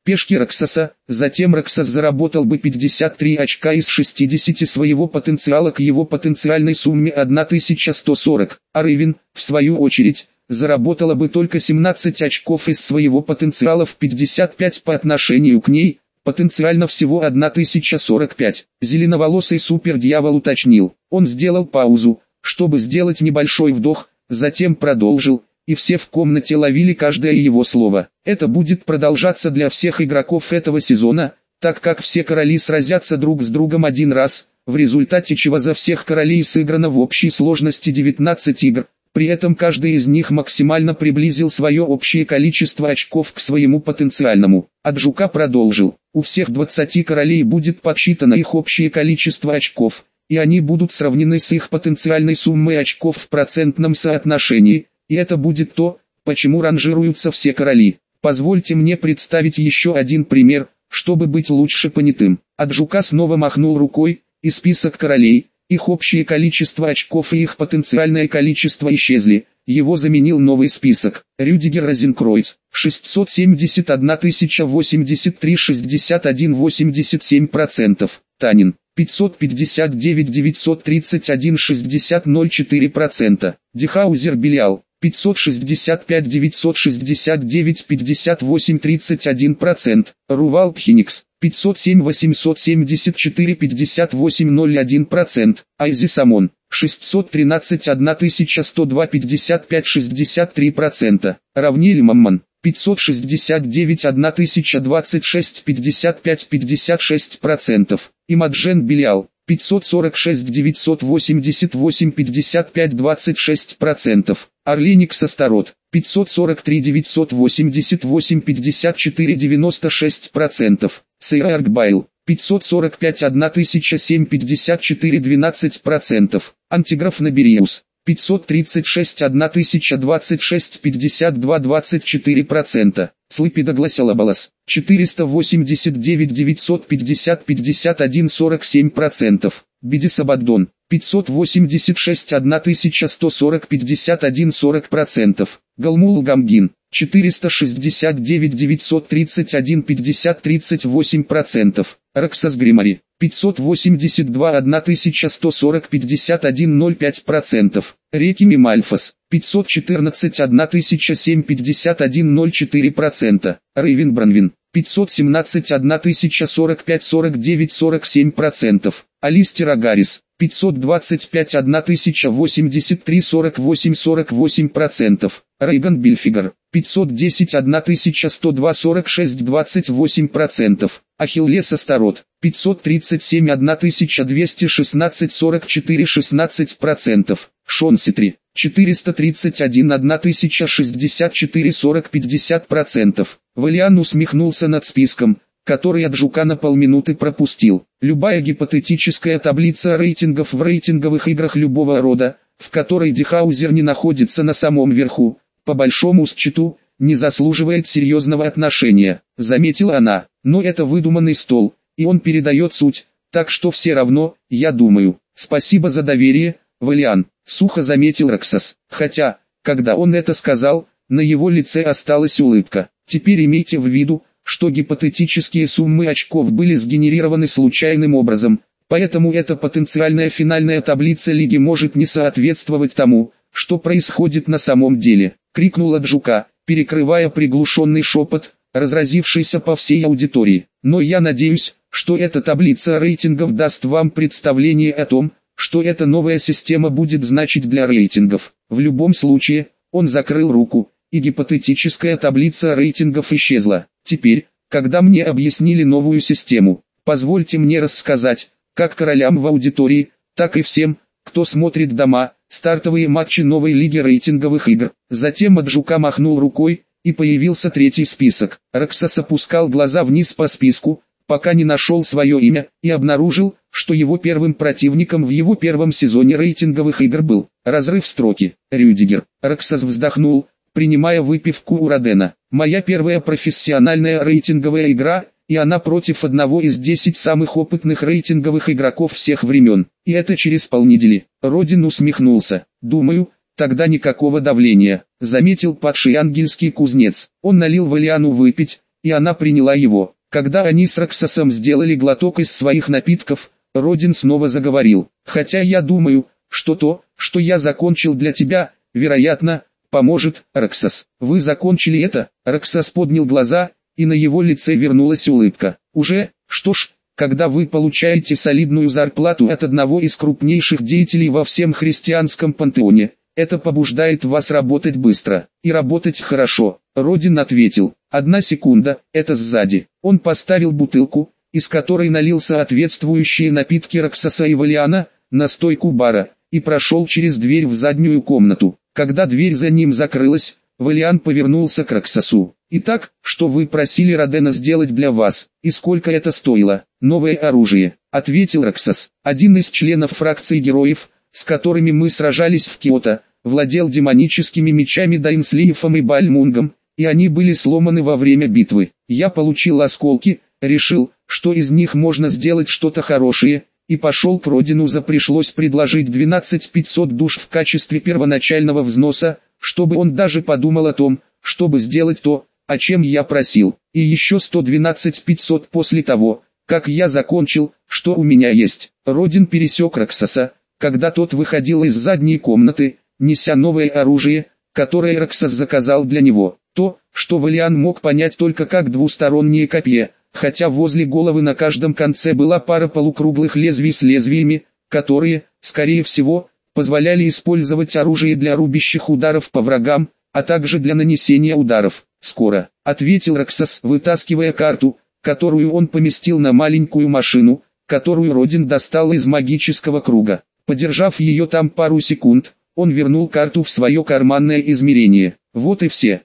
пешки Роксаса, затем Роксас заработал бы 53 очка из 60 своего потенциала к его потенциальной сумме 1140, а Рейвен, в свою очередь, заработала бы только 17 очков из своего потенциала в 55 по отношению к ней, потенциально всего 1045. Зеленоволосый супердьявол уточнил. Он сделал паузу, чтобы сделать небольшой вдох, затем продолжил, и все в комнате ловили каждое его слово. Это будет продолжаться для всех игроков этого сезона, так как все короли сразятся друг с другом один раз, в результате чего за всех королей сыграно в общей сложности 19 игр. При этом каждый из них максимально приблизил свое общее количество очков к своему потенциальному. Аджука продолжил. У всех 20 королей будет подсчитано их общее количество очков, и они будут сравнены с их потенциальной суммой очков в процентном соотношении, и это будет то, почему ранжируются все короли. Позвольте мне представить еще один пример, чтобы быть лучше понятым. Аджука снова махнул рукой, и список королей, их общее количество очков и их потенциальное количество исчезли. Его заменил новый список. Рюдигер Розенкройц, 671 083 61 87%. Танин, 559 931 60 04%. Дихаузер Белиал, 565 969 58 31%. Рувал Пхеникс, 507 874 58 01%. Айзи Самон, 613 1102 55 63%. Равниль Мамман, 569 1026 55 56%. Имаджен Белиал, 546 988 55 26%. Орленикс Астарот, 543 988 54 96%. Сейра Аркбайл, 545 1007 54 12%. Антиграф Набериус, 536 1026 52 24%. Слыпидогласилабалас, 489 950 51 47%. Бидисабаддон, 586 1140 51 40%. Галмул Гамгин, 469 931 50 38%. Роксас Гримари, 582 1140 51 05%. Рекими Мальфас, 514 1007 51 04%. Рейвен Бранвин, 517 1045 49 47%. Алистер Агарис, 525 1083 48 48%. Рейган Бильфигер, 510 1102 46 28%. Ахиллес Астарот, 537 1216 44 16%. Шонситри, 431 1064 40 50%. Валиан усмехнулся над списком, который Аджука на полминуты пропустил. Любая гипотетическая таблица рейтингов в рейтинговых играх любого рода, в которой Дихаузер не находится на самом верху, по большому счету, не заслуживает серьезного отношения, заметила она. Но это выдуманный стол, и он передает суть, так что все равно, я думаю. Спасибо за доверие, Валиан, сухо заметил Роксас. Хотя, когда он это сказал, на его лице осталась улыбка. Теперь имейте в виду, что гипотетические суммы очков были сгенерированы случайным образом, поэтому эта потенциальная финальная таблица лиги может не соответствовать тому, что происходит на самом деле, крикнула Аджука, перекрывая приглушенный шепот, разразившийся по всей аудитории. Но я надеюсь, что эта таблица рейтингов даст вам представление о том, что эта новая система будет значить для рейтингов. В любом случае, он закрыл руку, и гипотетическая таблица рейтингов исчезла. Теперь, когда мне объяснили новую систему, позвольте мне рассказать, как королям в аудитории, так и всем, кто смотрит дома, стартовые матчи новой лиги рейтинговых игр. Затем Аджука махнул рукой, и появился третий список. Роксас опускал глаза вниз по списку, пока не нашел свое имя, и обнаружил, что его первым противником в его первом сезоне рейтинговых игр был разрыв строки. Рюдигер. Роксас вздохнул, принимая выпивку у Родена. Моя первая профессиональная рейтинговая игра, и она против одного из 10 самых опытных рейтинговых игроков всех времен. И это через полнедели. Родин усмехнулся. Думаю, тогда никакого давления, заметил падший ангельский кузнец. Он налил Валиану выпить, и она приняла его. Когда они с Роксосом сделали глоток из своих напитков, Родин снова заговорил. «Хотя я думаю, что то, что я закончил для тебя, вероятно, поможет, Роксос». «Вы закончили это?» Роксос поднял глаза, и на его лице вернулась улыбка. «Уже? Что ж, когда вы получаете солидную зарплату от одного из крупнейших деятелей во всем христианском пантеоне, это побуждает вас работать быстро и работать хорошо». Родин ответил: «Одна секунда, это сзади». Он поставил бутылку, из которой налил соответствующие напитки Роксоса и Валиана, на стойку бара, и прошел через дверь в заднюю комнату. Когда дверь за ним закрылась, Валиан повернулся к Роксосу. «Итак, что вы просили Родена сделать для вас, и сколько это стоило?» «Новое оружие», — ответил Роксос. «Один из членов фракции героев, с которыми мы сражались в Киото, владел демоническими мечами Дайнслиефом и Бальмунгом, и они были сломаны во время битвы. Я получил осколки, решил, что из них можно сделать что-то хорошее, и пошел к Родину. Пришлось предложить 12500 душ в качестве первоначального взноса, чтобы он даже подумал о том, чтобы сделать то, о чем я просил, и еще 112 500 после того, как я закончил, что у меня есть». Родин пересек Роксоса, когда тот выходил из задней комнаты, неся новое оружие, которое Роксос заказал для него. То, что Валиан мог понять только как двустороннее копье, хотя возле головы на каждом конце была пара полукруглых лезвий с лезвиями, которые, скорее всего, позволяли использовать оружие для рубящих ударов по врагам, а также для нанесения ударов. «Скоро», — ответил Роксос, вытаскивая карту, которую он поместил на маленькую машину, которую Родин достал из магического круга. Подержав ее там пару секунд, он вернул карту в свое карманное измерение. «Вот и все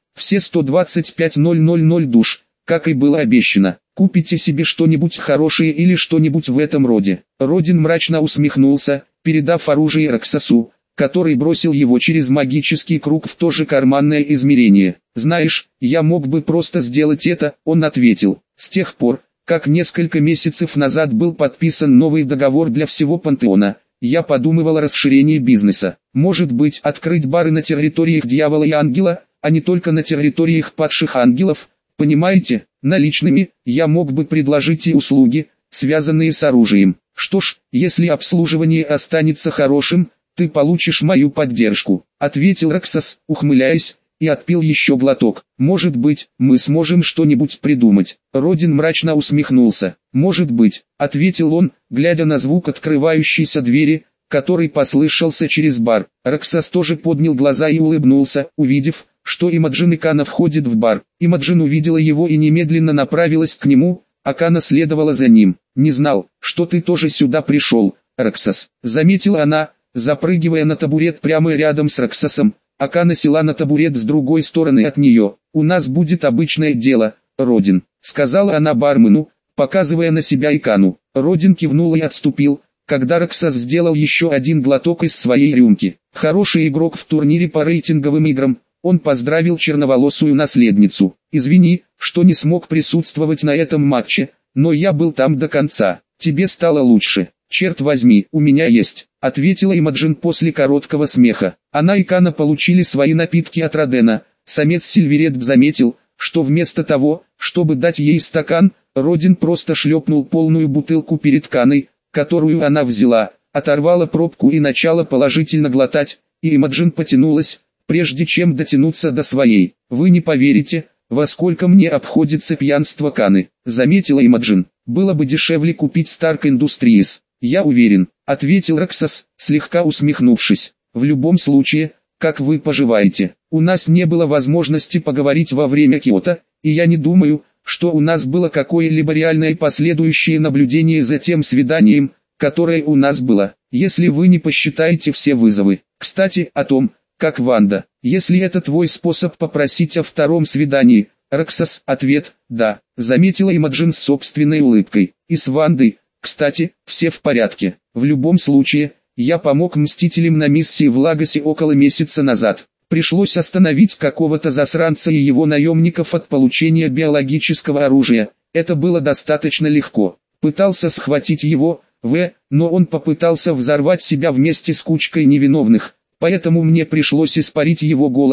125 000 душ, как и было обещано. Купите себе что-нибудь хорошее или что-нибудь в этом роде». Родин мрачно усмехнулся, передав оружие Роксосу, который бросил его через магический круг в то же карманное измерение. «Знаешь, я мог бы просто сделать это», — он ответил. «С тех пор, как несколько месяцев назад был подписан новый договор для всего Пантеона, я подумывал о расширении бизнеса. Может быть, открыть бары на территориях Дьявола и Ангела, а не только на территориях падших ангелов, понимаете? Наличными я мог бы предложить и услуги, связанные с оружием. Что ж, если обслуживание останется хорошим, ты получишь мою поддержку», — ответил Роксос, ухмыляясь, и отпил еще глоток. «Может быть, мы сможем что-нибудь придумать». Родин мрачно усмехнулся. «Может быть», — ответил он, глядя на звук открывающейся двери, который послышался через бар. Роксос тоже поднял глаза и улыбнулся, увидев, что Имаджин и Кана входит в бар. Имаджин увидела его и немедленно направилась к нему, а Кана следовала за ним. «Не знал, что ты тоже сюда пришел, Роксос», — заметила она, запрыгивая на табурет прямо рядом с Роксосом. Акана села на табурет с другой стороны от нее. «У нас будет обычное дело, Родин», — сказала она бармену, показывая на себя и Кану. Родин кивнул и отступил, когда Роксос сделал еще один глоток из своей рюмки. Хороший игрок в турнире по рейтинговым играм, он поздравил черноволосую наследницу. «Извини, что не смог присутствовать на этом матче, но я был там до конца. Тебе стало лучше?» «Черт возьми, у меня есть», — ответила Имаджин после короткого смеха. Она и Кана получили свои напитки от Родена. Самец Сильверет заметил, что вместо того, чтобы дать ей стакан, Родин просто шлепнул полную бутылку перед Каной, которую она взяла, оторвала пробку и начала положительно глотать, и Имаджин потянулась, прежде чем дотянуться до своей. «Вы не поверите, во сколько мне обходится пьянство Каны», — заметила Имаджин. «Было бы дешевле купить Stark Industries». «Я уверен», — ответил Роксос, слегка усмехнувшись. «В любом случае, как вы поживаете? У нас не было возможности поговорить во время Киото, и я не думаю, что у нас было какое-либо реальное последующее наблюдение за тем свиданием, которое у нас было, если вы не посчитаете все вызовы. Кстати, о том, как Ванда, если это твой способ попросить о втором свидании». Роксос, ответ, да, заметила Имаджин с собственной улыбкой. «И с Вандой, кстати, все в порядке. В любом случае, я помог Мстителям на миссии в Лагосе около месяца назад. Пришлось остановить какого-то засранца и его наемников от получения биологического оружия. Это было достаточно легко. Пытался схватить его, но он попытался взорвать себя вместе с кучкой невиновных, поэтому мне пришлось испарить его голову,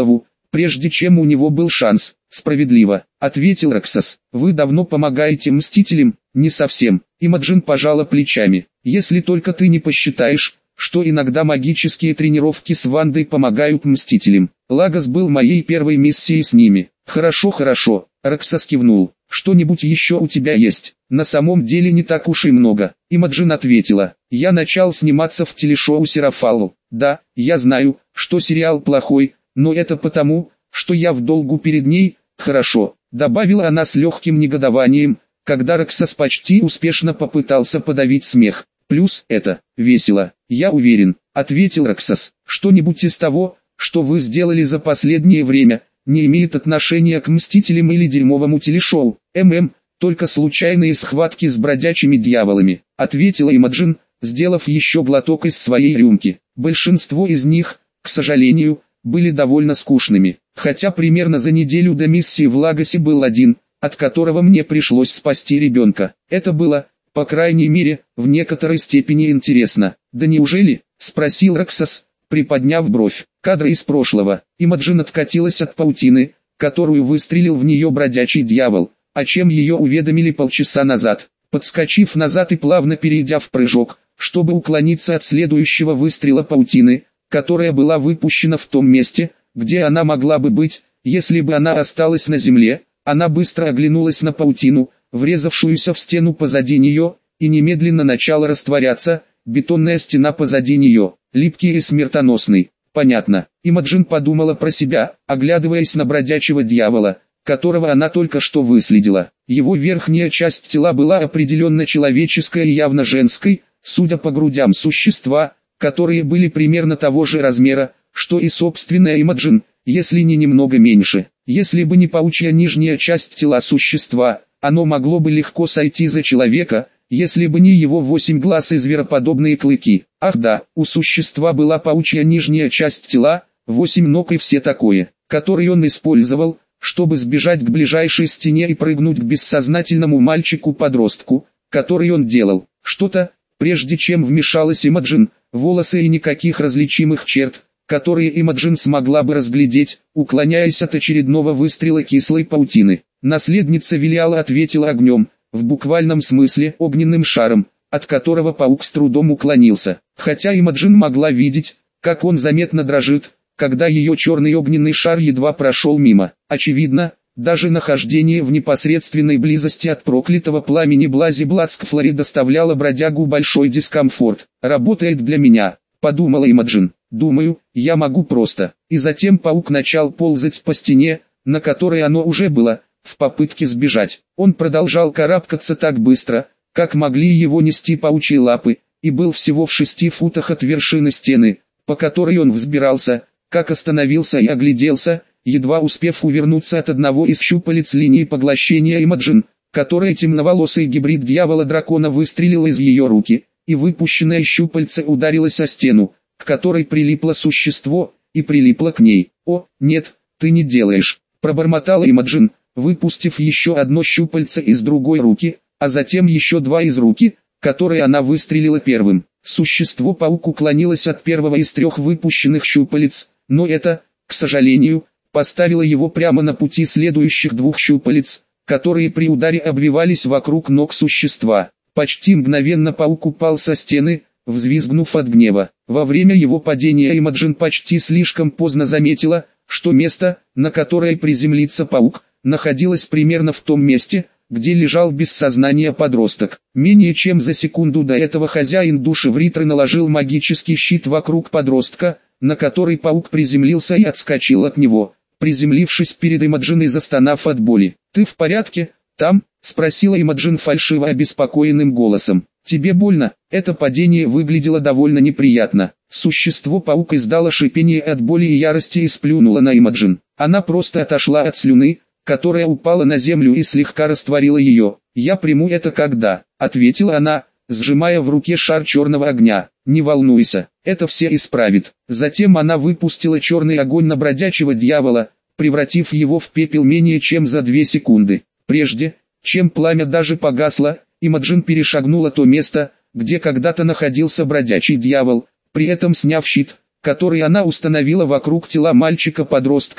прежде чем у него был шанс. Справедливо, ответил Роксос. Вы давно помогаете Мстителям? Не совсем. Имаджин пожала плечами. Если только ты не посчитаешь, что иногда магические тренировки с Вандой помогают Мстителям. Лагос был моей первой миссией с ними. Хорошо, хорошо, Роксос кивнул. Что-нибудь еще у тебя есть? На самом деле не так уж и много. Имаджин ответила. Я начал сниматься в телешоу Серафалу. Да, я знаю, что сериал плохой, но это потому, что я в долгу перед ней. Хорошо, добавила она с легким негодованием, когда Роксос почти успешно попытался подавить смех. Плюс это весело, я уверен, ответил Роксос. Что-нибудь из того, что вы сделали за последнее время, не имеет отношения к Мстителям или дерьмовому телешоу. Только случайные схватки с бродячими дьяволами, ответила Имаджин, сделав еще глоток из своей рюмки. Большинство из них, к сожалению, были довольно скучными, хотя примерно за неделю до миссии в Лагосе был один, от которого мне пришлось спасти ребенка. Это было, по крайней мере, в некоторой степени интересно. Да неужели? Спросил Роксос, приподняв бровь. Кадры из прошлого. Имаджин откатилась от паутины, которую выстрелил в нее бродячий дьявол, о чем ее уведомили полчаса назад. Подскочив назад и плавно перейдя в прыжок, чтобы уклониться от следующего выстрела паутины, которая была выпущена в том месте, где она могла бы быть, если бы она осталась на земле, она быстро оглянулась на паутину, врезавшуюся в стену позади нее, и немедленно начала растворяться. Бетонная стена позади нее, липкий и смертоносный. Понятно. Имаджин подумала про себя, оглядываясь на бродячего дьявола, которого она только что выследила. Его верхняя часть тела была определенно человеческой и явно женской, судя по грудям существа, которые были примерно того же размера, что и собственная Имаджин, если не немного меньше. Если бы не паучья нижняя часть тела существа, оно могло бы легко сойти за человека, если бы не его 8 глаз и звероподобные клыки. Ах да, у существа была паучья нижняя часть тела, 8 ног и все такое, который он использовал, чтобы сбежать к ближайшей стене и прыгнуть к бессознательному мальчику-подростку, который он делал. Что-то, прежде чем вмешалась Имаджин, волосы и никаких различимых черт, которые Имаджин смогла бы разглядеть, уклоняясь от очередного выстрела кислой паутины. Наследница Велиала ответила огнем, в буквальном смысле огненным шаром, от которого паук с трудом уклонился. Хотя Имаджин могла видеть, как он заметно дрожит, когда ее черный огненный шар едва прошел мимо. Очевидно, даже нахождение в непосредственной близости от проклятого пламени Блази-Блацкфлори доставляло бродягу большой дискомфорт. «Работает для меня», — подумала Имаджин. «Думаю, я могу просто». И затем паук начал ползать по стене, на которой оно уже было, в попытке сбежать. Он продолжал карабкаться так быстро, как могли его нести паучьи лапы, и был всего в 6 футах от вершины стены, по которой он взбирался, как остановился и огляделся, едва успев увернуться от одного из щупалец линии поглощения Имаджин, которая темноволосый гибрид дьявола-дракона выстрелил из ее руки, и выпущенное щупальце ударилось о стену, к которой прилипло существо, и прилипло к ней. «О, нет, ты не делаешь», — пробормотала Имаджин, выпустив еще одно щупальце из другой руки, а затем еще 2 из руки, которые она выстрелила первым. Существо-паук уклонилось от первого из 3 выпущенных щупалец, но это, к сожалению, поставило его прямо на пути следующих 2 щупалец, которые при ударе обвивались вокруг ног существа. Почти мгновенно паук упал со стены, взвизгнув от гнева. Во время его падения Имаджин почти слишком поздно заметила, что место, на которое приземлится паук, находилось примерно в том месте, где лежал без сознания подросток. Менее чем за секунду до этого хозяин души Вритры наложил магический щит вокруг подростка, на который паук приземлился и отскочил от него, приземлившись перед Имаджин и застонав от боли. «Ты в порядке, там?» — спросила Имаджин фальшиво обеспокоенным голосом. «Тебе больно?» Это падение выглядело довольно неприятно. Существо-паук издало шипение от боли и ярости и сплюнуло на Имаджин. Она просто отошла от слюны, которая упала на землю и слегка растворила ее. «Я приму это когда», — ответила она, сжимая в руке шар черного огня. «Не волнуйся, это все исправит». Затем она выпустила черный огонь на бродячего дьявола, превратив его в пепел менее чем за 2 секунды. Прежде, чем пламя даже погасло, Имаджин перешагнула то место, где когда-то находился бродячий дьявол, при этом сняв щит, который она установила вокруг тела мальчика-подростка,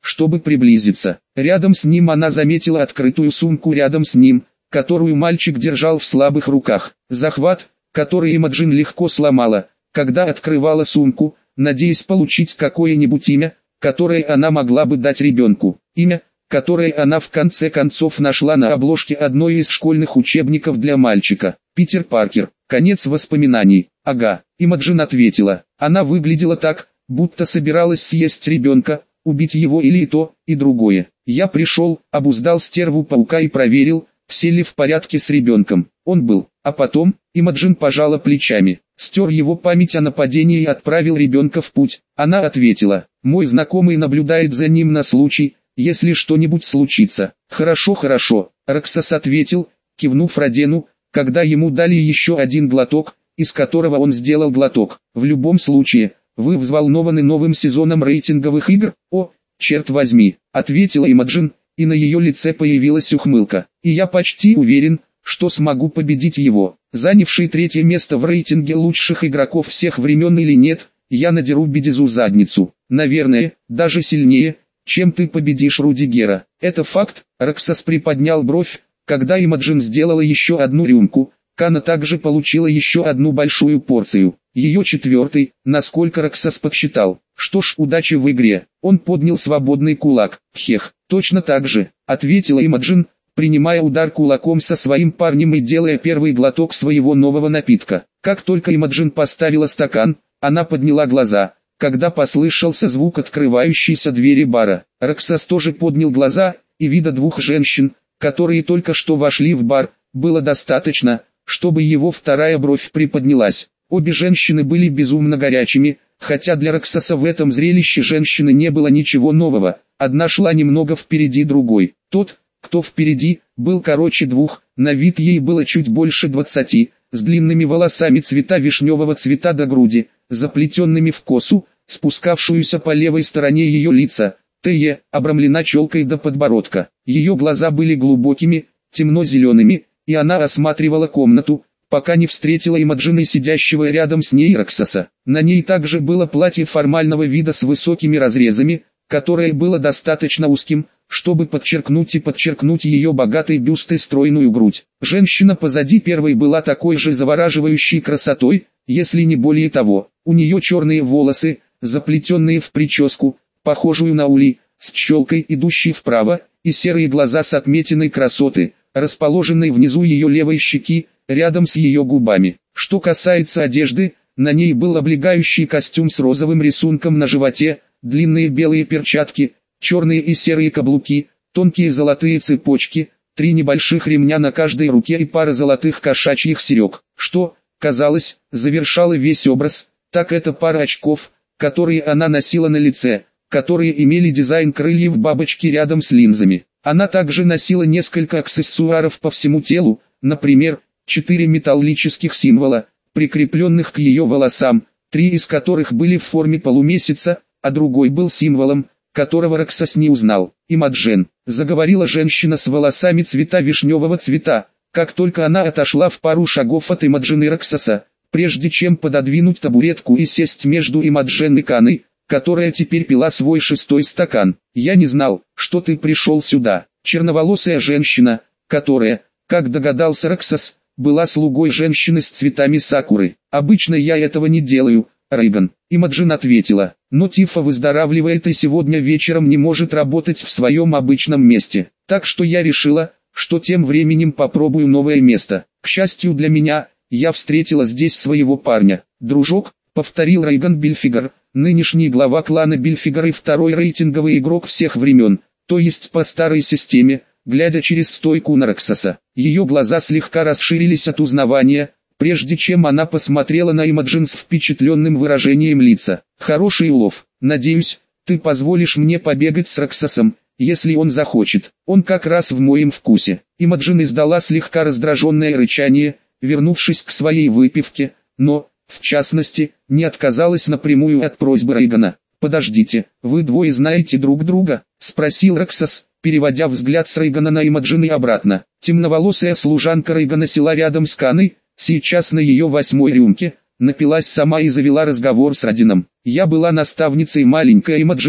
чтобы приблизиться. Рядом с ним она заметила открытую сумку рядом с ним, которую мальчик держал в слабых руках. Захват, который Имаджин легко сломала, когда открывала сумку, надеясь получить какое-нибудь имя, которое она могла бы дать ребенку. Имя, которое она в конце концов нашла на обложке одной из школьных учебников для мальчика. Питер Паркер. Конец воспоминаний. Ага, Имаджин ответила. Она выглядела так, будто собиралась съесть ребенка, убить его или и то, и другое. Я пришел, обуздал стерву-паука и проверил, все ли в порядке с ребенком. Он был. А потом, Имаджин пожала плечами, стер его память о нападении и отправил ребенка в путь. Она ответила, мой знакомый наблюдает за ним на случай, если что-нибудь случится. Хорошо, хорошо, Роксас ответил, кивнув Родену, когда ему дали еще один глоток, из которого он сделал глоток. В любом случае, вы взволнованы новым сезоном рейтинговых игр? О, черт возьми, ответила Имаджин, и на ее лице появилась ухмылка. И я почти уверен, что смогу победить его. Занявший третье место в рейтинге лучших игроков всех времен или нет, я надеру Бедизу задницу. Наверное, даже сильнее, чем ты победишь Рудигера. Это факт. Роксас приподнял бровь, когда Имаджин сделала еще одну рюмку. Кана также получила еще одну большую порцию. Ее четвертый, насколько Роксас подсчитал. Что ж, удачи в игре. Он поднял свободный кулак. Хех, точно так же, ответила Имаджин, принимая удар кулаком со своим парнем и делая первый глоток своего нового напитка. Как только Имаджин поставила стакан, она подняла глаза, когда послышался звук открывающейся двери бара. Роксас тоже поднял глаза, и вида двух женщин, которые только что вошли в бар, было достаточно, чтобы его вторая бровь приподнялась. Обе женщины были безумно горячими, хотя для Роксаса в этом зрелище женщины не было ничего нового, одна шла немного впереди другой. Тот, кто впереди, был короче двух, на вид ей было чуть больше 20, с длинными волосами цвета вишневого цвета до груди, заплетенными в косу, спускавшуюся по левой стороне ее лица, Т.Е. обрамлена челкой до подбородка. Ее глаза были глубокими, темно-зелеными, и она осматривала комнату, пока не встретила Имаджина, сидящего рядом с ней Роксаса. На ней также было платье формального вида с высокими разрезами, которое было достаточно узким, чтобы подчеркнуть ее богатый бюст и стройную грудь. Женщина позади первой была такой же завораживающей красотой, если не более того. У нее черные волосы, заплетенные в прическу, похожую на ули, с челкой, идущей вправо, и серые глаза с отметиной красоты, расположенной внизу ее левой щеки, рядом с ее губами. Что касается одежды, на ней был облегающий костюм с розовым рисунком на животе, длинные белые перчатки, черные и серые каблуки, тонкие золотые цепочки, 3 небольших ремня на каждой руке и пара золотых кошачьих серег. Что, казалось, завершало весь образ, так это пара очков, которые она носила на лице, которые имели дизайн крыльев бабочки рядом с линзами. Она также носила несколько аксессуаров по всему телу, например, 4 металлических символа, прикрепленных к ее волосам, 3 из которых были в форме полумесяца, а другой был символом, которого Роксас не узнал. «Имаджин», — заговорила женщина с волосами цвета вишневого цвета, как только она отошла в пару шагов от Имаджин и Роксаса, прежде чем пододвинуть табуретку и сесть между Имаджин и Каной, которая теперь пила свой 6-й стакан. «Я не знал, что ты пришел сюда». Черноволосая женщина, которая, как догадался Роксас, была слугой женщины с цветами сакуры. «Обычно я этого не делаю, Рейган», — Имаджин ответила, «но Тифа выздоравливает и сегодня вечером не может работать в своем обычном месте. Так что я решила, что тем временем попробую новое место. К счастью для меня, я встретила здесь своего парня». «Дружок», — повторил Рейган Бильфигер, нынешний глава клана Бильфигер и второй рейтинговый игрок всех времен, то есть по старой системе, глядя через стойку на Роксаса. Ее глаза слегка расширились от узнавания, прежде чем она посмотрела на Имаджин с впечатленным выражением лица. «Хороший улов. Надеюсь, ты позволишь мне побегать с Роксасом, если он захочет. Он как раз в моем вкусе». Имаджин издала слегка раздраженное рычание, вернувшись к своей выпивке, но, в частности, не отказалась напрямую от просьбы Рейгана. «Подождите, вы двое знаете друг друга?» — спросил Роксас, переводя взгляд с Рейгана на Имаджин и обратно. Темноволосая служанка Рейгана села рядом с Каной, сейчас на ее 8-й рюмке, напилась сама и завела разговор с Родином. «Я была наставницей маленькой Имаджин,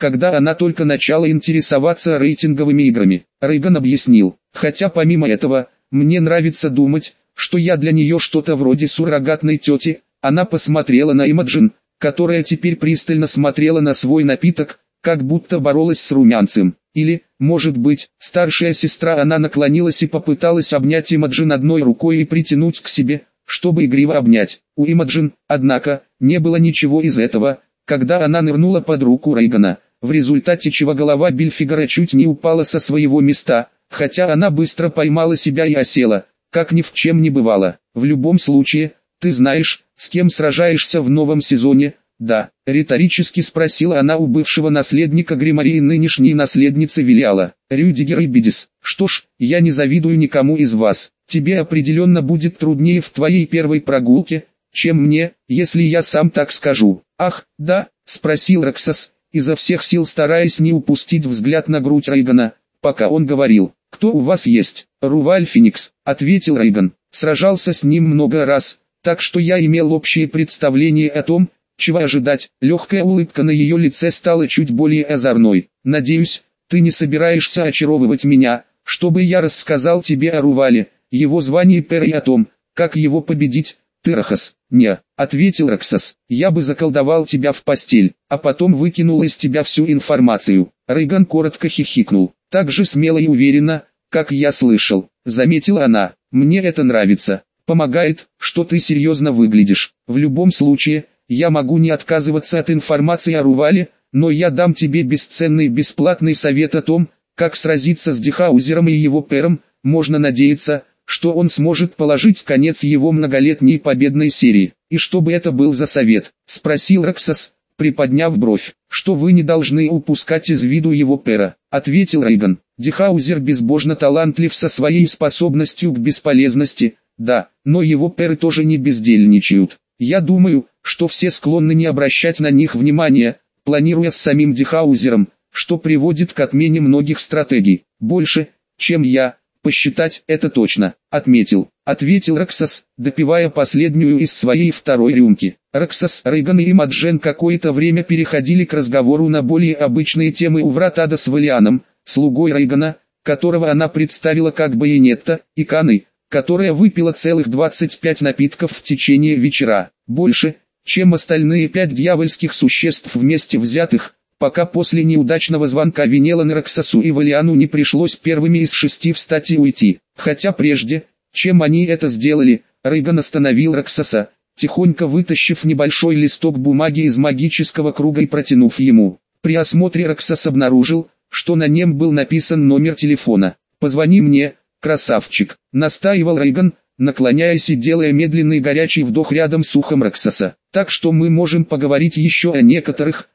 когда она только начала интересоваться рейтинговыми играми. Рейган объяснил, хотя помимо этого, мне нравится думать, что я для нее что-то вроде суррогатной тети. Она посмотрела на Имаджин, которая теперь пристально смотрела на свой напиток, как будто боролась с румянцем. Или, может быть, старшая сестра. Она наклонилась и попыталась обнять Имаджин одной рукой и притянуть к себе, чтобы игриво обнять. У Имаджин, однако, не было ничего из этого, когда она нырнула под руку Рейгана, в результате чего голова Бильфигора чуть не упала со своего места, хотя она быстро поймала себя и осела, как ни в чем не бывало. В любом случае, ты знаешь, с кем сражаешься в новом сезоне? Да, риторически спросила она у бывшего наследника Гримари и нынешней наследницы Велиала. Рюдигер и Бидис. Что ж, я не завидую никому из вас. Тебе определенно будет труднее в твоей первой прогулке, чем мне, если я сам так скажу. Ах, да, спросил Рексас, изо всех сил стараясь не упустить взгляд на грудь Рейгана, пока он говорил. Кто у вас есть? Руваль Феникс, ответил Рейган. Сражался с ним много раз, так что я имел общее представление о том, чего ожидать. Легкая улыбка на ее лице стала чуть более озорной. Надеюсь, ты не собираешься очаровывать меня, чтобы я рассказал тебе о Рувале, его звании Пер и о том, как его победить. Тырахас, не, ответил Рексас, я бы заколдовал тебя в постель, а потом выкинул из тебя всю информацию. Рейган коротко хихикнул, так же смело и уверенно, как я слышал, заметила она, мне это нравится, помогает, что ты серьезно выглядишь. В любом случае, я могу не отказываться от информации о Рувале, но я дам тебе бесценный бесплатный совет о том, как сразиться с Дихаузером и его Пером. Можно надеяться, что он сможет положить конец его многолетней победной серии. И что бы это был за совет? Спросил Рексас, приподняв бровь. Что вы не должны упускать из виду его Пера, ответил Рейган. Дихаузер безбожно талантлив со своей способностью к бесполезности, да, но его Перы тоже не бездельничают. Я думаю, что все склонны не обращать на них внимания, планируя с самим Дихаузером, что приводит к отмене многих стратегий. Больше, чем я, посчитать это точно, ответил Рексас, допивая последнюю из своей второй рюмки. Рексас, Рейган и Имаджен какое-то время переходили к разговору на более обычные темы у врат ада с Валианом, слугой Рейгана, которого она представила как Байонетта, и Каной, которая выпила целых 25 напитков в течение вечера, больше, чем остальные 5 дьявольских существ вместе взятых, пока после неудачного звонка Венелан Рексасу и Валиану не пришлось первыми из 6 встать и уйти. Хотя прежде, чем они это сделали, Рейган остановил Рексаса, тихонько вытащив небольшой листок бумаги из магического круга и протянув ему. При осмотре Рексас обнаружил, что на нем был написан номер телефона. «Позвони мне, красавчик», — настаивал Рейган, наклоняясь и делая медленный горячий вдох рядом с ухом Рексаса. «Так что мы можем поговорить еще о некоторых,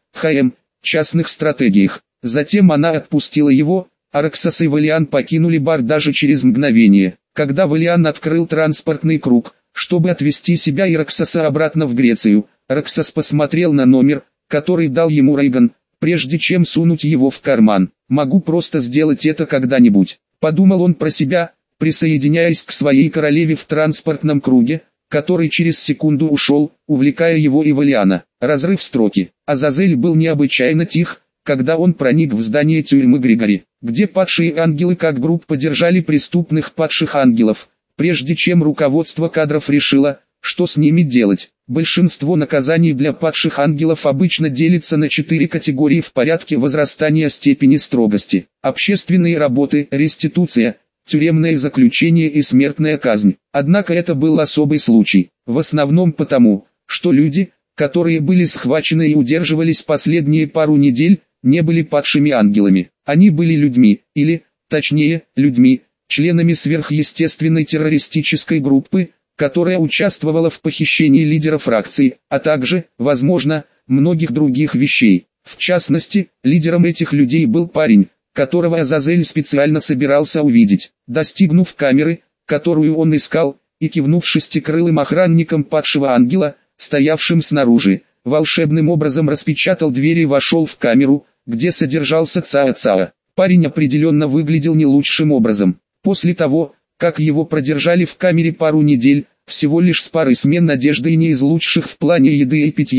частных стратегиях». Затем она отпустила его, а Рексас и Валиан покинули бар даже через мгновение. Когда Валиан открыл транспортный круг, чтобы отвезти себя и Рексаса обратно в Грецию, Рексас посмотрел на номер, который дал ему Рейган, прежде чем сунуть его в карман. «Могу просто сделать это когда-нибудь», — подумал он про себя, присоединяясь к своей королеве в транспортном круге, который через секунду ушел, увлекая его и Валиана. Разрыв строки. Азазель был необычайно тих, когда он проник в здание тюрьмы Григори, где падшие ангелы как группа держали преступных падших ангелов, прежде чем руководство кадров решило, что с ними делать. Большинство наказаний для падших ангелов обычно делится на 4 категории в порядке возрастания степени строгости: общественные работы, реституция, тюремное заключение и смертная казнь. Однако это был особый случай, в основном потому, что люди, которые были схвачены и удерживались последние пару недель, не были падшими ангелами. Они были людьми, или, точнее, людьми, членами сверхъестественной террористической группы, которая участвовала в похищении лидера фракции, а также, возможно, многих других вещей. В частности, лидером этих людей был парень, которого Азазель специально собирался увидеть. Достигнув камеры, которую он искал, и кивнув шестикрылым охранникам падшего ангела, стоявшим снаружи, волшебным образом распечатал дверь и вошел в камеру, где содержался Цаа-Цаа. Парень определенно выглядел не лучшим образом. После того, как его продержали в камере пару недель, всего лишь с парой смен одежды и не из лучших в плане еды и питья,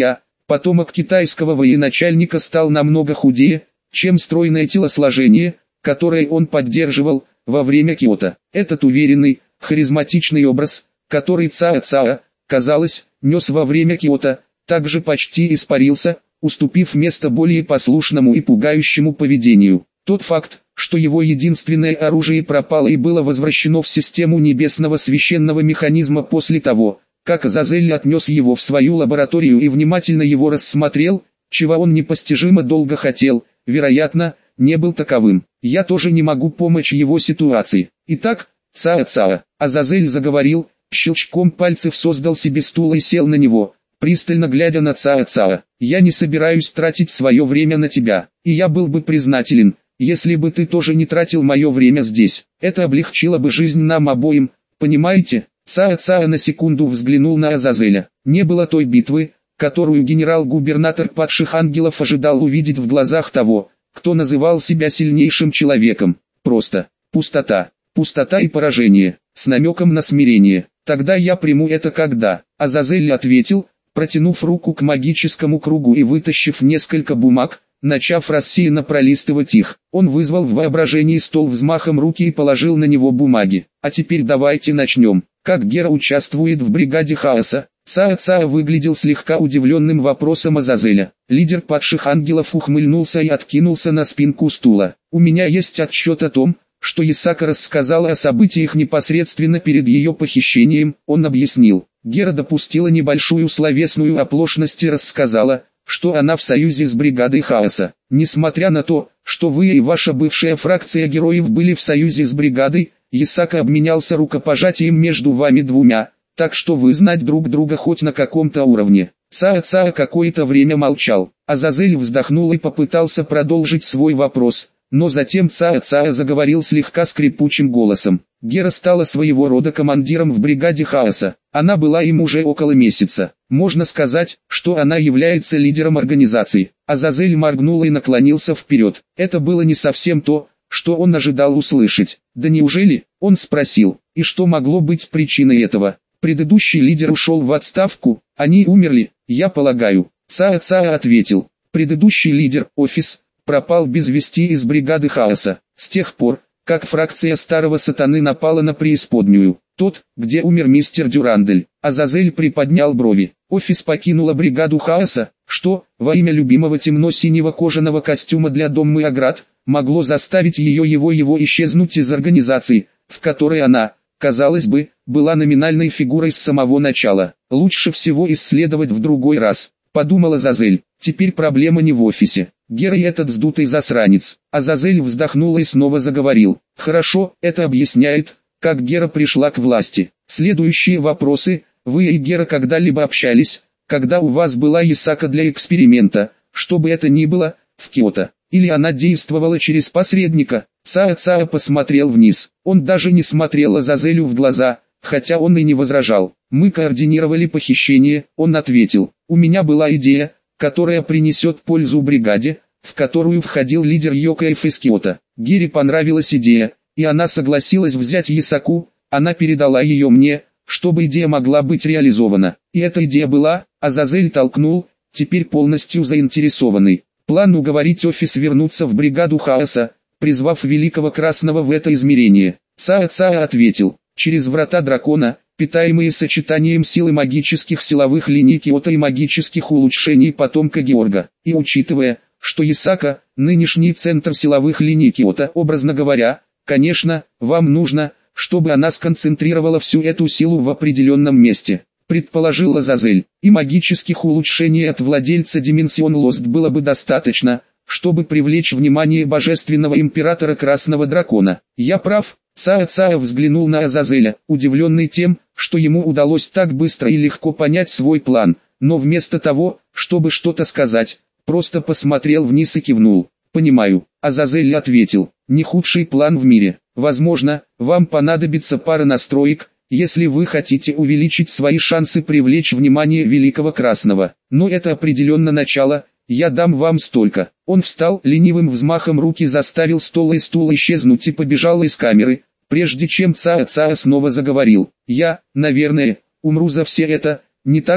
Потомок китайского военачальника стал намного худее, чем стройное телосложение, которое он поддерживал во время Киото. Этот уверенный, харизматичный образ, который Цао Цао, казалось, нес во время Киото, также почти испарился, уступив место более послушному и пугающему поведению. Тот факт, что его единственное оружие пропало и было возвращено в систему небесного священного механизма после того, как Азазель отнес его в свою лабораторию и внимательно его рассмотрел, чего он непостижимо долго хотел, вероятно, не был таковым. Я тоже не могу помочь его ситуации. Итак, Цао Цао, Азазель заговорил, щелчком пальцев создал себе стул и сел на него, пристально глядя на Цао Цао. Я не собираюсь тратить свое время на тебя, и я был бы признателен, если бы ты тоже не тратил мое время здесь. Это облегчило бы жизнь нам обоим, понимаете? Цао Цао на секунду взглянул на Азазеля. Не было той битвы, которую генерал-губернатор падших ангелов ожидал увидеть в глазах того, кто называл себя сильнейшим человеком. Просто пустота, пустота и поражение, с намеком на смирение. Тогда я приму это когда. Азазель ответил, протянув руку к магическому кругу и вытащив несколько бумаг, начав рассеянно пролистывать их. Он вызвал в воображении стол взмахом руки и положил на него бумаги. А теперь давайте начнем. Как Гера участвует в бригаде хаоса? Цао Цао выглядел слегка удивленным вопросом Азазеля. Лидер падших ангелов ухмыльнулся и откинулся на спинку стула. У меня есть отчет о том, что Исака рассказала о событиях непосредственно перед ее похищением. Он объяснил. Гера допустила небольшую словесную оплошность и рассказала, что она в союзе с бригадой хаоса. Несмотря на то, что вы и ваша бывшая фракция героев были в союзе с бригадой, Исака обменялся рукопожатием между вами двумя, так что вы знать друг друга хоть на каком-то уровне. Цао Цао какое-то время молчал. Азазель вздохнул и попытался продолжить свой вопрос, но затем Цао Цао заговорил слегка скрипучим голосом. Гера стала своего рода командиром в бригаде хаоса. Она была им уже около месяца. Можно сказать, что она является лидером организации. Азазель моргнул и наклонился вперед. Это было не совсем то, что он ожидал услышать. Да неужели? Он спросил. И что могло быть причиной этого? Предыдущий лидер ушел в отставку, они умерли, я полагаю. Цао Цао ответил. Предыдущий лидер, офис, пропал без вести из бригады хаоса. С тех пор, как фракция старого сатаны напала на преисподнюю. Тот, где умер мистер Дюрандель. Азазель приподнял брови. Офис покинула бригаду хаоса, что, во имя любимого темно-синего кожаного костюма для дома и оград, могло заставить его исчезнуть из организации, в которой она, казалось бы, была номинальной фигурой с самого начала. Лучше всего исследовать в другой раз, подумала Азазель. Теперь проблема не в офисе. Гера и этот сдутый засранец. Азазель вздохнул и снова заговорил. Хорошо, это объясняет, как Гера пришла к власти. Следующие вопросы. Вы и Гера когда-либо общались, когда у вас была Исака для эксперимента, что бы это ни было, в Киото? Или она действовала через посредника? Цао Цао посмотрел вниз. Он даже не смотрел Азазелю в глаза, хотя он и не возражал. Мы координировали похищение, он ответил. У меня была идея, которая принесет пользу бригаде, в которую входил лидер Йокаев из Киото. Гере понравилась идея, и она согласилась взять Исаку, она передала ее мне, чтобы идея могла быть реализована. И эта идея была, Азазель толкнул, теперь полностью заинтересованный. План уговорить офис вернуться в бригаду хаоса, призвав Великого Красного в это измерение. Цао Цао ответил, через врата дракона, питаемые сочетанием силы магических силовых линий Киото и магических улучшений потомка Георга. И учитывая, что Исака, нынешний центр силовых линий Киото, образно говоря, конечно, вам нужно, чтобы она сконцентрировала всю эту силу в определенном месте, предположил Азазель, и магических улучшений от владельца Dimension Lost было бы достаточно, чтобы привлечь внимание божественного императора Красного Дракона. Я прав? Цао Цао взглянул на Азазеля, удивленный тем, что ему удалось так быстро и легко понять свой план, но вместо того, чтобы что-то сказать, просто посмотрел вниз и кивнул. «Понимаю», Азазель ответил, «не худший план в мире. Возможно, вам понадобится пара настроек, если вы хотите увеличить свои шансы привлечь внимание Великого Красного. Но это определенно начало, я дам вам столько». Он встал, ленивым взмахом руки заставил стол и стул исчезнуть и побежал из камеры, прежде чем Цао Цао снова заговорил. «Я, наверное, умру за все это, не так ли?»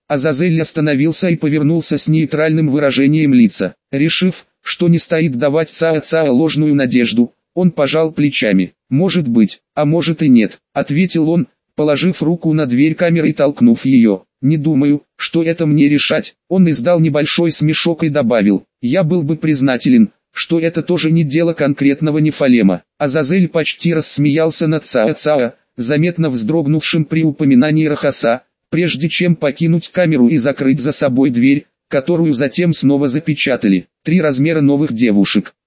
Азазель остановился и повернулся с нейтральным выражением лица. Решив, что не стоит давать Цаа ложную надежду, он пожал плечами. «Может быть, а может и нет», — ответил он, положив руку на дверь камеры и толкнув ее. «Не думаю, что это мне решать». Он издал небольшой смешок и добавил: «Я был бы признателен, что это тоже не дело конкретного Нефалема». Азазель почти рассмеялся над Цаа, заметно вздрогнувшим при упоминании Рахаса, прежде чем покинуть камеру и закрыть за собой дверь, которую затем снова запечатали. 3 размера новых девушек.